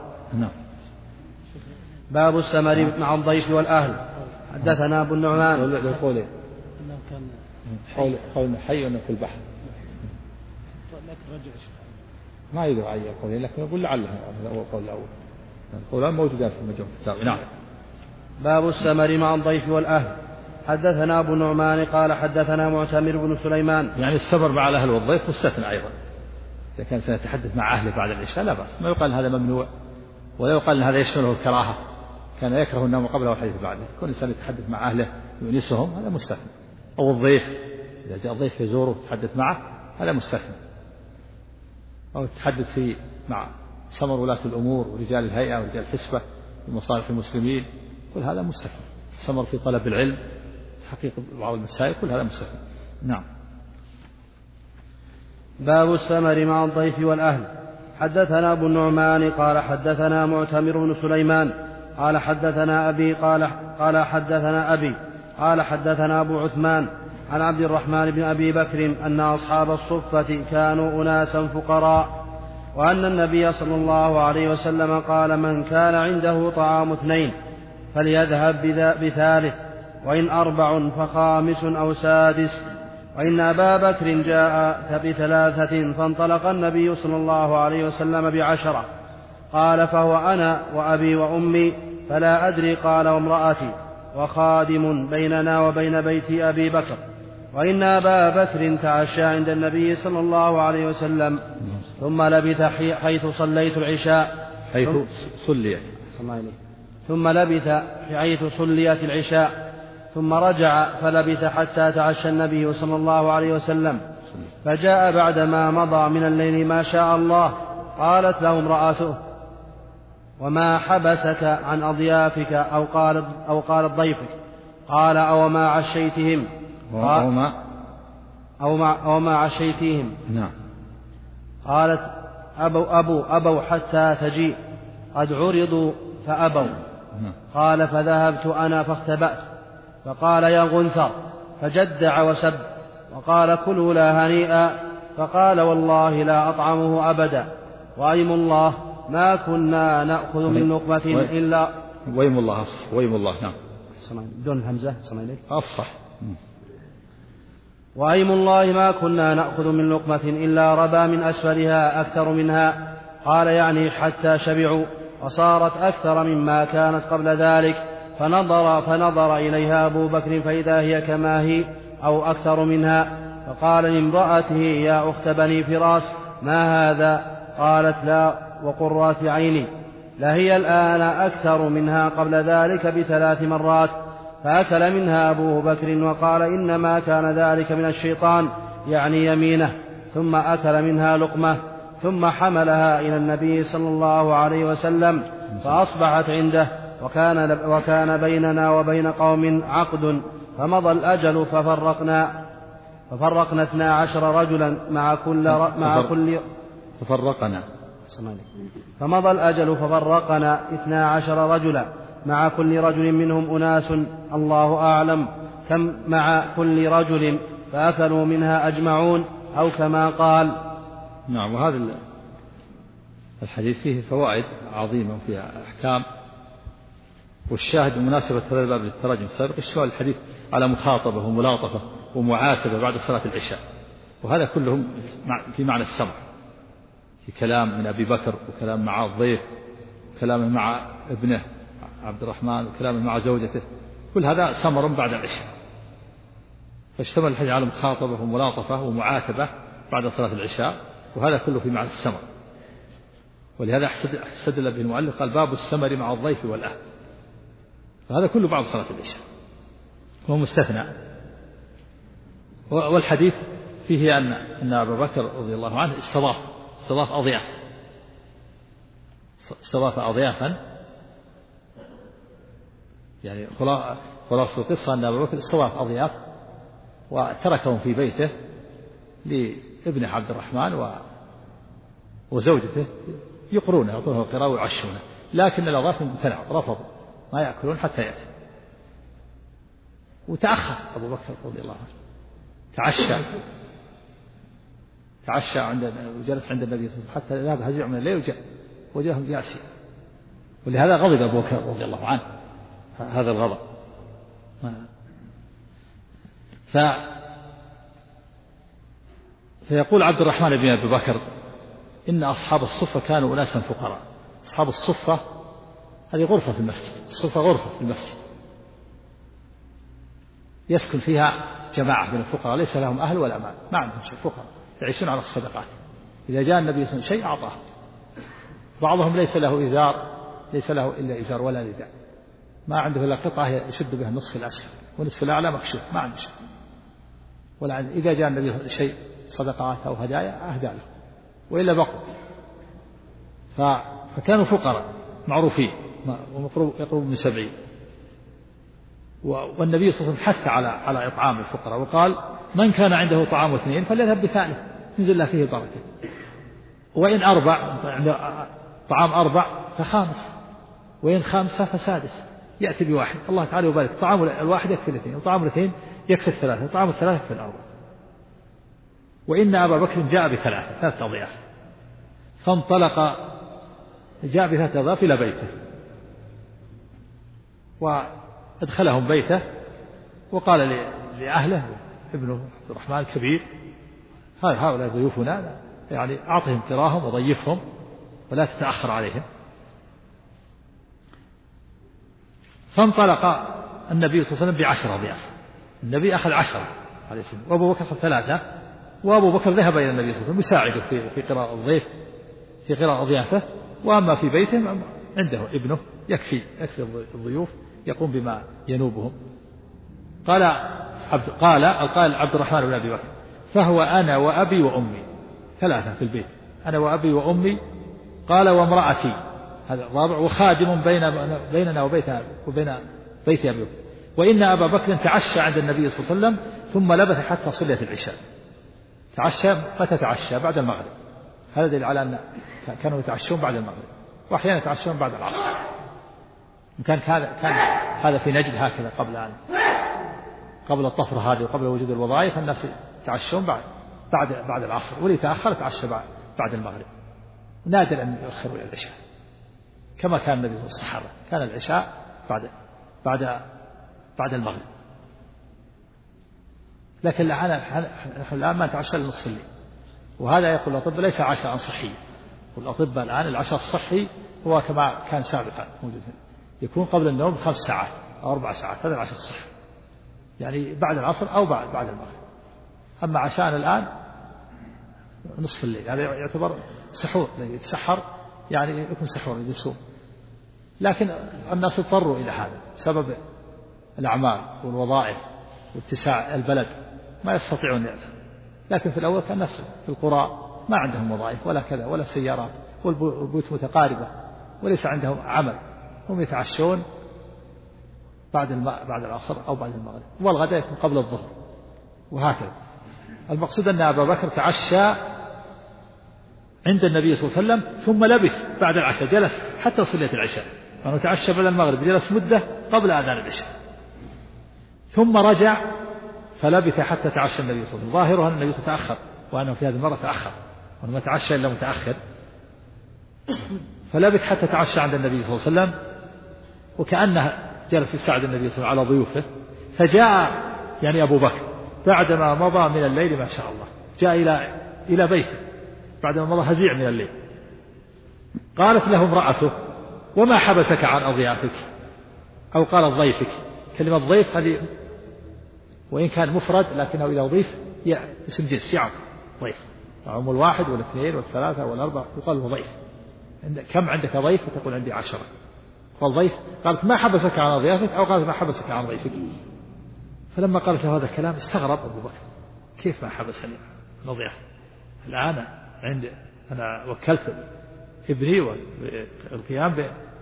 باب السمر مع الضيف والأهل. حدثنا أبو النعمان لقوله أنه كان حول حي في البحر، لكن رجع ما يدعو على قولين، لكن يقول لعله هذا هو القول الأول. القولان موجودان في مجموع الكتاب. نعم. باب السمر مع الضيف والأهل. حدثنا أبو النعمان قال حدثنا معتمر بن سليمان. يعني السمر مع الأهل والضيف مستثنى أيضا، إذا كان سيتحدث مع أهله بعد العشاء لا بأس، ما يقال هذا ممنوع ولا يقال أن هذا يشمله الكراهة، كان يكره النوم قبله والحديث بعده. كل إنسان يتحدث مع أهله يونسهم هذا مستثنى، أو الضيف إذا جاء الضيف يزوره وتتحدث معه هذا مستثنى، أو تتحدث مع سمر ولاة الأمور ورجال الهيئة ورجال الحسبة ومصالح المسلمين، كل هذا مستثنى. السمر في طلب العلم، تحقيق بعض المسائل، كل هذا مستثنى. نعم. باب السمر مع الضيف والأهل. حدثنا أبو النعمان قال حدثنا معتمر بن سليمان قال حدثنا أبي قال حدثنا أبي قال حدثنا أبو عثمان عن عبد الرحمن بن أبي بكر أن أصحاب الصفة كانوا أناسا فقراء، وأن النبي صلى الله عليه وسلم قال: من كان عنده طعام 2 فليذهب بثالث، وإن 4 فخامس أو سادس. وإن أبا بكر جاء ب3 فانطلق النبي صلى الله عليه وسلم ب10. قال: فهو أنا وأبي وأمي فلا أدري. قال: وامرأتي وخادم بيننا وبين بيت أبي بكر. وإن أبا بكر تعشى عند النبي صلى الله عليه وسلم ثم لبث حيث صليت العشاء ثم لبث حيث صليت العشاء ثم رجع فلبث حتى تعشى النبي صلى الله عليه وسلم، فجاء بعدما مضى من الليل ما شاء الله. قالت له امرأته: وما حبسك عن أضيافك أو قالت ضيفك؟ قال: أو ما عشيتهم أو ما عشيتهم. نعم. قالت: أبوا حتى تجيء، قد عرضوا فأبوا. قال: فذهبت أنا فاختبأت، فقال: يا غنثر، فجدع وسب وقال: كلوا لا هنيئا. فقال: والله لا أطعمه أبدا، وأيم الله ما كنا نأخذ من لقمة إلا ويم الله أفصح. ويم الله. نعم. بدون الهمزة أفصح. وأيم الله ما كنا نأخذ من لقمة إلا ربا من أسفلها أكثر منها. قال: يعني حتى شبعوا، وصارت أكثر مما كانت قبل ذلك. فنظر إليها أبو بكر فإذا هي كما هي أو أكثر منها. فقال لامرأته: يا أخت بني فراس، ما هذا؟ قالت: لا وقرات عيني، لهي الآن أكثر منها قبل ذلك ب3 مرات. فأكل منها أبو بكر وقال: إنما كان ذلك من الشيطان، يعني يمينه. ثم أكل منها لقمة، ثم حملها إلى النبي صلى الله عليه وسلم فأصبحت عنده، وكان بيننا وبين قوم عقد، فمضى الأجل ففرقنا 12 رجلا فمضى الأجل ففرقنا 12 رجلا مع كل رجل منهم أناس الله أعلم كم مع كل رجل، فأكلوا منها أجمعون أو كما قال. نعم. وهذا الحديث فيه فوائد عظيمة وفيها أحكام، والشاهد مناسبة هذا الباب للتراجم السابق اشتمال الحديث على مخاطبة وملاطفة ومعاتبة بعد صلاة العشاء، وهذا كلهم في معنى السمع، في كلام من أبي بكر، وكلام مع الضيف، وكلام مع ابنه عبد الرحمن، وكلام مع زوجته، كل هذا سمر بعد العشاء. فاشتمل الحديث على مخاطبة وملاطفة ومعاتبة بعد صلاة العشاء، وهذا كله في معنى السمر. ولهذا استدل به المؤلف قال: باب السمر مع الضيف والأهل، فهذا كله بعد صلاة العشاء، هو مستثنى. والحديث فيه أن أبا بكر رضي الله عنه استضاف أضيافا، يعني خلاصة القصة أن أبا بكر استضاف أضياف وتركهم في بيته لابنه عبد الرحمن وزوجته يقرونه، يعطونه القراءة ويعشونه، لكن الأضياف امتنعوا، رفضوا ما يأكلون حتى يأتي. وتأخر أبو بكر رضي الله عنه، تعشى وجلس عند النبي صلى الله عليه وسلم حتى ذهب هزيع من الليل وجاءهم يأسي. ولهذا غضب أبو بكر رضي الله عنه هذا الغضب. فيقول عبد الرحمن بن أبي بكر إن أصحاب الصفة كانوا أناسا فقراء. أصحاب الصفة هذه غرفة في المسجد، الصفة غرفة في المسجد يسكن فيها جماعة من الفقراء ليس لهم أهل ولا مال، ما عندهم شيء، فقراء يعيشون على الصدقات. إذا جاء النبي صلى الله عليه وسلم شيء أعطاه. بعضهم ليس له إزار، ليس له إلا إزار ولا رداء، ما عنده إلا قطعة يشد بها النصف الأسفل ونصف الأعلى مكشوف، ما عنده شيء ولا عنده. إذا جاء النبي شيء صدقات أو هدايا أهدى له، وإلا بقوا. فكانوا فقراء معروفين يقرب من 70. والنبي صلى الله عليه وسلم حث على إطعام الفقراء، وقال من كان عنده طعام 2 فليذهب بثالث ينزل له فيه بركة، وإن 4 طعام 4 فخامس، وإن 5 فسادس، يأتي بواحد. الله تعالى يبارك، طعام الواحد يكفي 2، وطعام 2 يكفي 3، وطعام 3 يكفي 4. وإن أبا بكر جاء ب3 أضياف، فانطلق جاء ب3 أضياف إلى بيته وأدخلهم بيته، وقال لأهله ابنه عبد الرحمن الكبير هؤلاء ضيوفنا، يعني أعطهم قراهم وضيفهم ولا تتأخر عليهم. فانطلق النبي صلى الله عليه وسلم ب10 أضياف، النبي أخذ 10 عليه السلام، وأبو بكر أخذ 3، وأبو بكر ذهب إلى النبي صلى الله عليه وسلم يساعده في قراءة الضيف، في قراءة أضيافه. وأما في بيته عنده ابنه يكفي الضيوف، يقوم بما ينوبهم. قال القائل عبد الرحمن بن أبي بكر فهو أنا وأبي وأمي، 3 في البيت، أنا وأبي وأمي. قال وامرأتي، هذا الرابع، وخادم بيننا وبين بيت أبي بكر. وإن أبا بكر تعشى عند النبي صلى الله عليه وسلم ثم لبث حتى صليت العشاء. تعشى متى تعشى؟ بعد المغرب. هذا دليل على أن كانوا يتعشون بعد المغرب، وأحيانا يتعشون بعد العصر. كان هذا في نجد هكذا قبل الطفرة هذه وقبل وجود الوظائف، الناس يتعشون بعد العصر، واللي تأخر يتعشى بعد المغرب. نادر أن يؤخروا إلى العشاء كما كان النبي والصحابة، كان العشاء بعد المغرب. لكن الآن ما نتعشى إلا نصف الليل، وهذا يقول الأطباء ليس عشاء صحيا. والأطباء الآن العشاء الصحي هو كما كان سابقا موجودا، يكون قبل النوم 5 ساعات أو 4 ساعات، هذا العشاء الصحي، يعني بعد العصر أو بعد المغرب. أما عشاءنا الآن نصف الليل، هذا يعتبر سحور، يتسحر يعني يكون سحور يصوم. لكن الناس اضطروا إلى هذا بسبب الأعمال والوظائف واتساع البلد، ما يستطيعون يأتوا. لكن في الأول كان الناس في القرى ما عندهم وظائف ولا كذا ولا سيارات، والبيوت متقاربة وليس عندهم عمل، هم يتعشون بعد العصر أو بعد المغرب، والغداء يكون قبل الظهر، وهكذا. المقصود أن أبا بكر تعشى عند النبي صلى الله عليه وسلم ثم لبث بعد العشاء، جلس حتى صليت العشاء، يعني تعشى بعد المغرب، جلس مدة قبل أذان العشاء، ثم رجع فلبث حتى تعشى النبي صلى الله عليه وسلم. ظاهره أن النبي صلى الله عليه وسلم تأخر، وأنه في هذه المرة تأخر، وأنه ما تعشى إلا متأخر، فلبث حتى تعشى عند النبي صلى الله عليه وسلم، وكأنه جلس يساعد النبي صلى الله عليه وسلم على ضيوفه. فجاء يعني أبو بكر بعدما مضى من الليل ما شاء الله، جاء إلى بيته بعدما مضى هزيع من الليل. قالت له امرأته وما حبسك عن أضيافك، أو قال ضيفك. كلمة ضيف هذه وإن كان مفرد لكنه إذا أضيف اسم جنس، يعم ضيف، يعم 1 وال2 وال3 وال4، يقال له ضيف. كم عندك ضيف؟ فتقول عندي 10. فالضيف قالت ما حبسك عن أضيافك، أو قالت ما حبسك عن ضيفك. فلما قالت له هذا الكلام استغرب أبو بكر، كيف ما حبسني عن أضيافي؟ الآن أنا وكلت ابني والقيام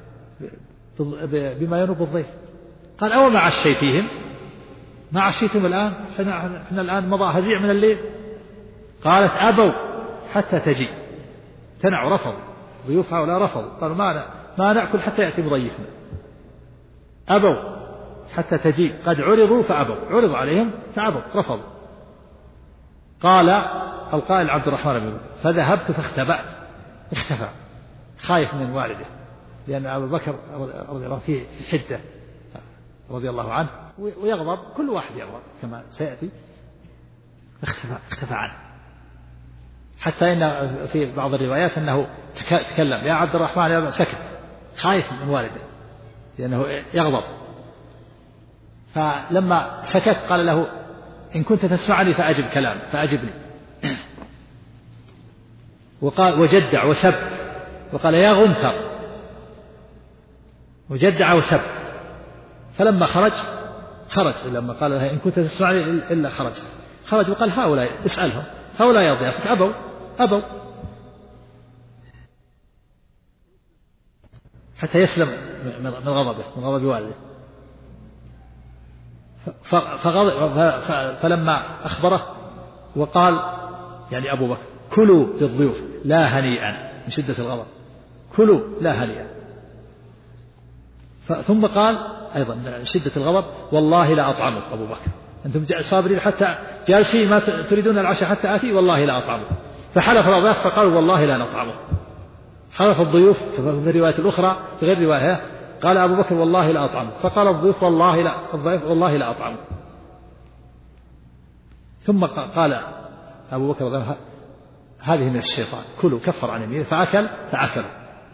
بما ينوب الضيف. قال أو ما عشيتهم؟ ما عشيتم الآن؟ احنا الآن مضى هزيع من الليل. قالت أبوا حتى تجي، تنعوا، رفضوا، ضيوف هؤلاء رفضوا، قالوا ما نأكل حتى يأتي مضيفنا. أبوا حتى تجي، قد عرضوا فأبوا، عرضوا عليهم فأبوا، رفضوا. قال القائل عبد الرحمن بن بكر فذهبت فاختبأت، اختفى خايف من والده، لأن أبو بكر رضي الله فيه في حدة رضي الله عنه، ويغضب، كل واحد يغضب كما سيأتي. اختفى عنه حتى إن في بعض الروايات أنه تكلم يا عبد الرحمن يا سكت خايف من والده لأنه يغضب. فلما سكت قال له إن كنت تسمعني فأجب كلام فأجبني. وقال وجدع وسب وقال يا غنثر وجدع وسب. فلما خرج لما قال له إن كنت تسمعني إلا خرج وقال هؤلاء اسألهم هؤلاء يا ضيافك أبوا حتى يسلم من غضبه من غضب والده. فلما أخبره وقال يعني أبو بكر كلوا للضيوف لا هنيئا من شدة الغضب كلوا لا هنيئا. ثم قال أيضا من شدة الغضب والله لا أطعمك أبو بكر أنتم صابرين حتى جالسين ما تريدون العشاء حتى آتي والله لا أطعمك. فحلف الضيوف فقالوا والله لا نطعمه. حلف الضيوف في الرواية الأخرى في غير رواية قال أبو بكر والله لا أطعمك فقال الضيوف والله لا أطعمك. ثم قال أبو بكر هذه من الشيطان كلوا كفر عن يمينه فأكلوا.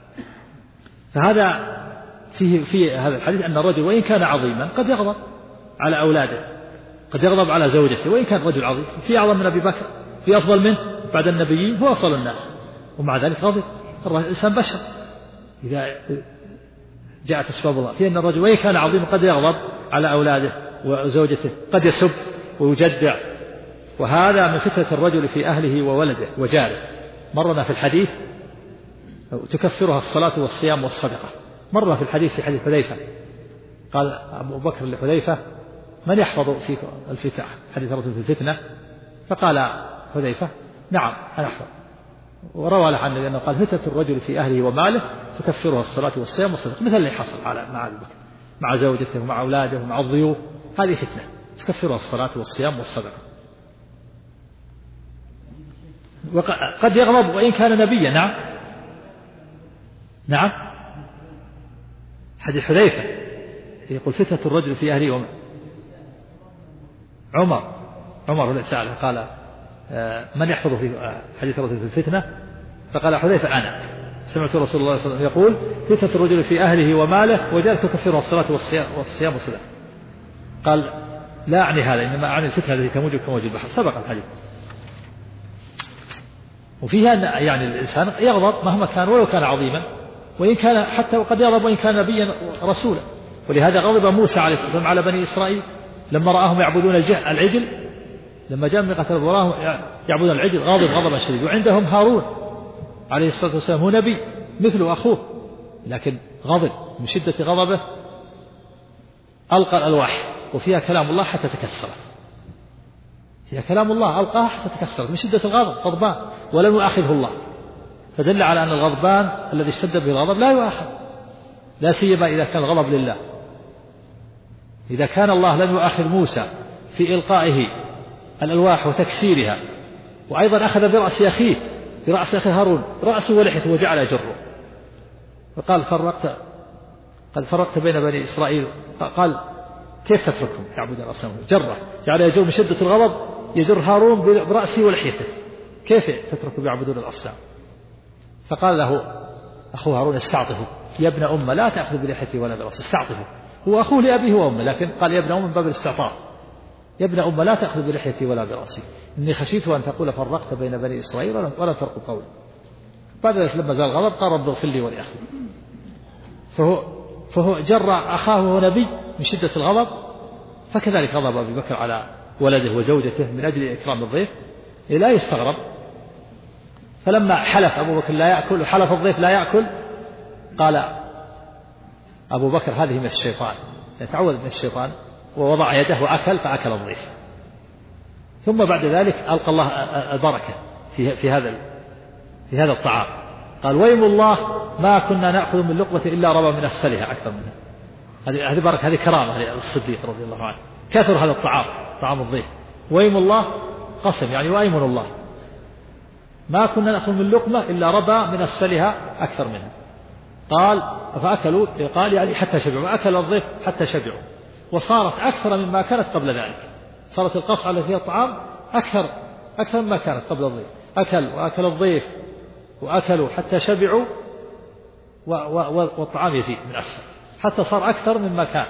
فهذا في هذا الحديث أن الرجل وإن كان عظيما قد يغضب على أولاده قد يغضب على زوجته وإن كان رجل عظيم في أعظم من أبي بكر في أفضل منه بعد النبيين هو أفضل الناس ومع ذلك غضب. الإنسان بشر إذا جاءت أسباب الله في أن الرجل وإن كان عظيما قد يغضب على أولاده وزوجته قد يسب ويجدع. وهذا من فتنة الرجل في أهله وولده وجاره. مرنا في الحديث تكفرها الصلاة والصيام والصدقة. مرة في الحديث في حديث حذيفة قال أبو بكر لحذيفة من يحفظ فيك الفتنة حديث الرسول في الفتنة فقال حذيفة نعم أنا أحفظ. وروى له عن النبي أنه قال فتنة الرجل في أهله وماله تكفرها الصلاة والصيام والصدقة مثل اللي حصل مع أبي بكر مع زوجته ومع أولاده ومع الضيوف. هذه فتنة تكفرها الصلاة والصيام والصدقة. وقد يغضب وإن كان نبيا. نعم حديث حذيفة يقول فتنة الرجل في أهله وماله. عمر سأله قال من يحفظ في حديث الرسول في الفتنة فقال حذيفة أنا سمعت رسول الله صلى الله عليه وسلم يقول فتنة الرجل في أهله وماله وجاءت تكفرها الصلاة والصيام والصلاة. قال لا أعني هذا إنما أعني الفتنة التي تموج كموج البحر سبق الحديث. وفيها أن يعني الإنسان يغضب مهما كان ولو كان عظيما وإن كان حتى وقد يغضب وإن كان نبيا رسولا. ولهذا غضب موسى عليه الصلاة والسلام على بني إسرائيل لما رآهم يعبدون العجل لما جاء من قتل وراهم يعبدون العجل غضبا شديدا. وعندهم هارون عليه الصلاة والسلام هو نبي مثل أخوه لكن غضب من شدة غضبه ألقى الألواح وفيها كلام الله حتى تكسرت. فيها كلام الله ألقاها حتى تكسرت من شدة الغضب غضبان ولم يؤاخذه الله. فدل على أن الغضبان الذي اشتد به الغضب لا يؤاخذ لا سيما إذا كان الغضب لله. إذا كان الله لم يؤاخذ موسى في إلقائه الألواح وتكسيرها وأيضا أخذ برأس أخيه هارون رأسه ولحيته وجعل يجره وقال فرقت بين بني إسرائيل. قال كيف تتركهم يعبدون الأصنام جره جعل يجر من شدة الغضب يجر هارون برأسه ولحيته كيف تتركوا يعبدون الأصنام. فقال له أخوه هارون استعطفه يا ابن أمة لا تأخذ بلحيتي ولا برأسي استعطفه. هو أخوه لأبيه وأمه لكن قال يا ابن أمة من باب الاستعطاف يا ابن أمة لا تأخذ بلحيتي ولا برأسي إني خشيت أن تقول فرقت بين بني إسرائيل ولا ترقوا قولي. بعد ذلك لما زال الغضب قال رب اغفر لي ولأخي. فهو جر أخاه وهو نبي من شدة الغضب. فكذلك غضب أبي بكر على ولده وزوجته من أجل إكرام الضيف لا يستغرب. فلما حلف أبو بكر لا يأكل وحلف الضيف لا يأكل قال أبو بكر هذه من الشيطان يتعوذ من الشيطان ووضع يده وأكل فأكل الضيف. ثم بعد ذلك ألقى الله البركة في هذا الطعام. قال ويم الله ما كنا نأخذ من لقمة إلا ربى من أسفلها أكثر منها. هذه بركة هذه كرامة الصديق رضي الله عنه كثر هذا الطعام طعام الضيف. ويم الله قسم يعني وأيمن الله ما كنا نأخذ من لقمة إلا ربى من أسفلها أكثر منها. قال فأكلوا قال يعني حتى شبعوا أكل الضيف حتى شبعوا وصارت أكثر مما كانت قبل ذلك. صارت القصعة التي فيها الطعام أكثر مما كانت قبل الضيف. أكل وأكل الضيف وأكلوا حتى شبعوا والطعام يزيد من أسفل حتى صار أكثر مما كان.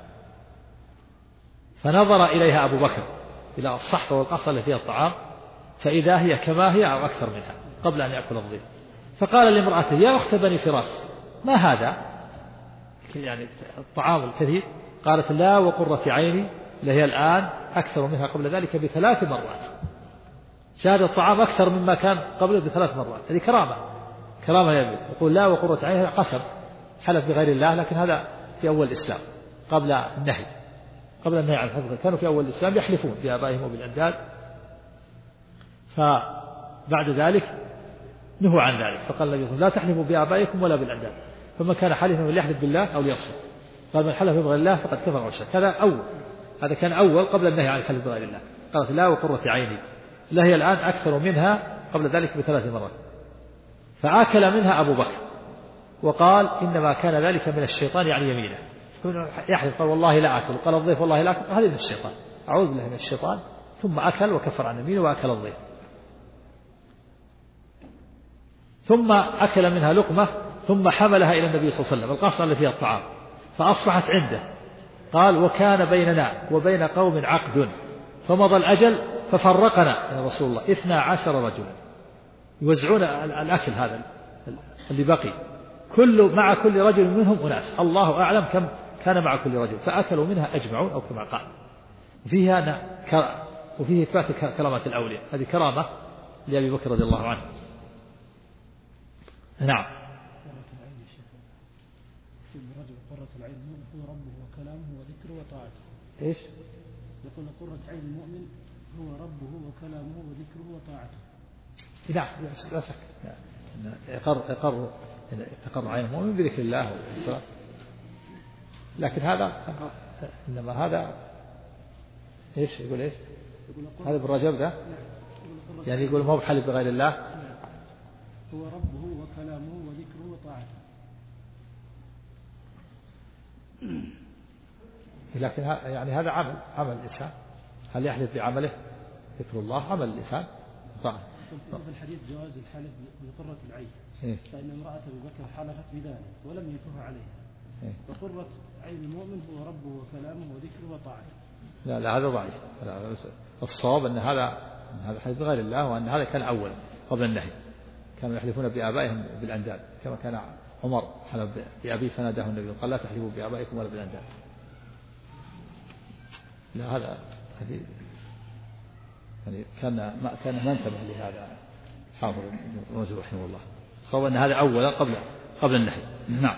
فنظر إليها أبو بكر إلى الصحفة والقصة التي فيها الطعام فإذا هي كما هي أو أكثر منها قبل أن يأكل الضيف. فقال لامرأته يا أخت بني فراس ما هذا يعني الطعام الكثير؟ قالت لا وقرة عيني لهي الآن أكثر منها قبل ذلك ب3 مرات. شاهد الطعام أكثر مما كان قبله ب3 مرات. هذه كرامة يبي يقول لا وقرة عيني قسم حلف بغير الله لكن هذا في أول الإسلام قبل النهي عن الحلف. كانوا في أول الإسلام يحلفون بآبائهم وبالأنداد فبعد ذلك نهوا عن ذلك. فقال النبي صلى الله عليه وسلم لا تحلفوا بآبائكم ولا بالأنداد فمن كان حالفا فليحلف بالله أو ليصمت. قال من حلف بغير الله فقد كفر وشرك. هذا كان أول قبل النهي عن الحلف بغير الله. قالت لا وقرة عيني لا هي الآن أكثر منها قبل ذلك ب3 مرات. فآكل منها أبو بكر وقال إنما كان ذلك من الشيطان يعني يمينه يحلف قال والله لا أكل قال الضيف والله لا أكل هذه من الشيطان أعوذ بالله من الشيطان ثم أكل وكفر عن يمينه وأكل الضيف. ثم أكل منها لقمة ثم حملها إلى النبي صلى الله عليه وسلم القصة التي فيها الطعام فأصبحت عنده. قال وكان بيننا وبين قوم عقد فمضى الأجل ففرقنا يا رسول الله 12 رجلا يوزعون الأكل هذا اللي بقي مع كل رجل منهم أناس الله أعلم كم كان مع كل رجل فأكلوا منها أجمعون أو كما قال. وفيه إثبات كرامة الأولياء هذه كرامة لأبي بكر رضي الله عنه. نعم. الرجل قرة العين هو ربه وكلامه وذكره وطاعته. إيش؟ يقول قرة عين المؤمن هو ربه وكلامه وذكره وطاعته. نعم لا شك يقر عين المؤمن بذكر الله والصلاة. لكن هذا إنما هذا إيش يقول إيش؟ هذا بالرجب ده يعني يقول ما هو بحلف بغير الله هو ربه وكلامه وذكره وطاعته. لكن يعني هذا عمل الإنسان هل يحلف بعمله ذكر الله عمل الإنسان طبعا. في الحديث جواز الحلف بقرة العين فإن امرأة أبي بكر حلفت بذلك ولم ينكه عليها. وقرة عين المؤمن هو ربه وكلامه وذكره وطاعته. لا هذا ضعيف. الصواب أن هذا حلف بغير الله وأن هذا كان أولا قبل النهي كانوا يحلفون بآبائهم بالأنداد كما كان عمر حلف بأبي فناداه النبي قال لا تحلفوا بآبائكم ولا بالأنداد. لا هذا يعني كان منتبه لهذا حافظ ابن رجب رحمه الله. صواب أن هذا أولا قبل النهي. نعم.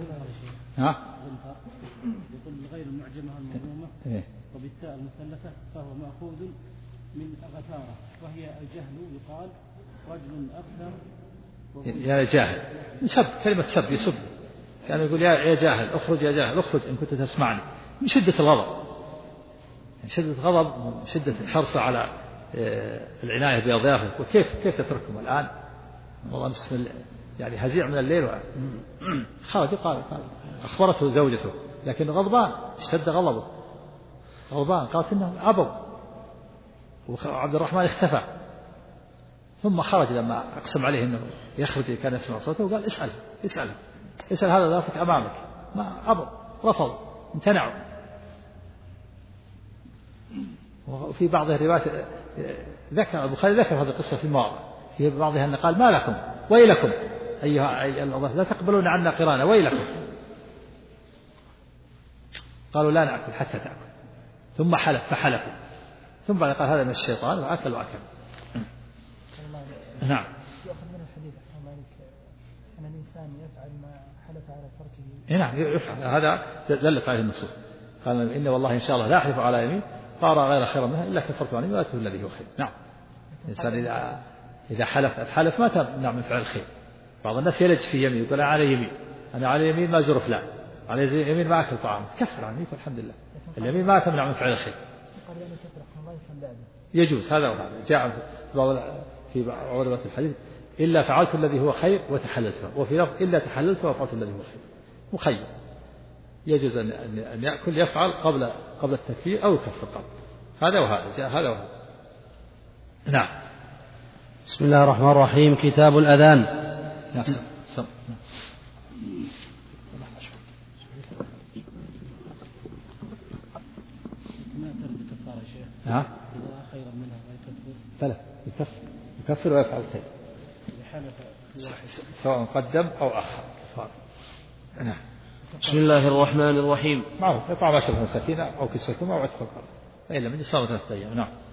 يقول غير المعجمة المضمومة وبالتاء المثلثة فهو مأخوذ من أغتارة وهي الجهل يقال رجل أكثر يا جاهل سب كلمة سب يسب كان يقول يا جاهل اخرج يا جاهل اخرج إن كنت تسمعني من شدة الغضب يعني شدة غضب من شدة الحرص على العناية بأضيافه وكيف تتركهم الآن والله يعني هزيع من الليل خرج قال أخبرته زوجته لكن غضبان اشتد غضبه غضبان قالت إنهم أبوا وعبد الرحمن اختفى ثم خرج لما أقسم عليه أنه يخرج كان يسمع صوته وقال اسأل هذا ذاتك أمامك ما أبوا رفضوا امتنعوا. وفي بعض الروايات ذكر البخاري ذكر هذه القصة في المواضع في بعضها أن قال ما لكم ويلكم أيها الأضياف لا تقبلون عنا قرانا ويلكم قالوا لا نأكل حتى تأكل ثم فحلفوا ثم بعد قال هذا من الشيطان وأكل نعم. يأخذ من الحديث أحسن عليك أن الإنسان يفعل ما حلف على تركه. نعم يفعل هذا دلت عليه النصوص قال إن والله إن شاء الله لا أحلف على يمين فأرى غير خير منها إلا كفرت عنه وأتته الذي هو خير. نعم الإنسان إذا حلف ما تمنع من فعل الخير. بعض الناس يلج في يمين يقول أنا على يمين ما زر فلان على يمين ما أكل طعام كفر عنه يقول الحمد لله اليمين ما تمنع من فعل الخير. يجوز هذا وهذا جاء في بعض الحديث إلا فعلت الذي هو خير وتحللت وفي لفظ إلا تحللت وفعلت الذي هو خير مخير يجوز أن يأكل يفعل قبل التكفير أو يكفر قبل هذا وهذا جاء هذا وهذا. نعم بسم الله الرحمن الرحيم. كتاب الأذان. لا يكفر ويفعل الخير سواء قدم أو أخر. نعم. بسم الله الرحمن الرحيم. معروف يطعم 10 مساكين أو كسوتهم أو عتق رقبة، فإن لم يجد صام 3 أيام. نعم.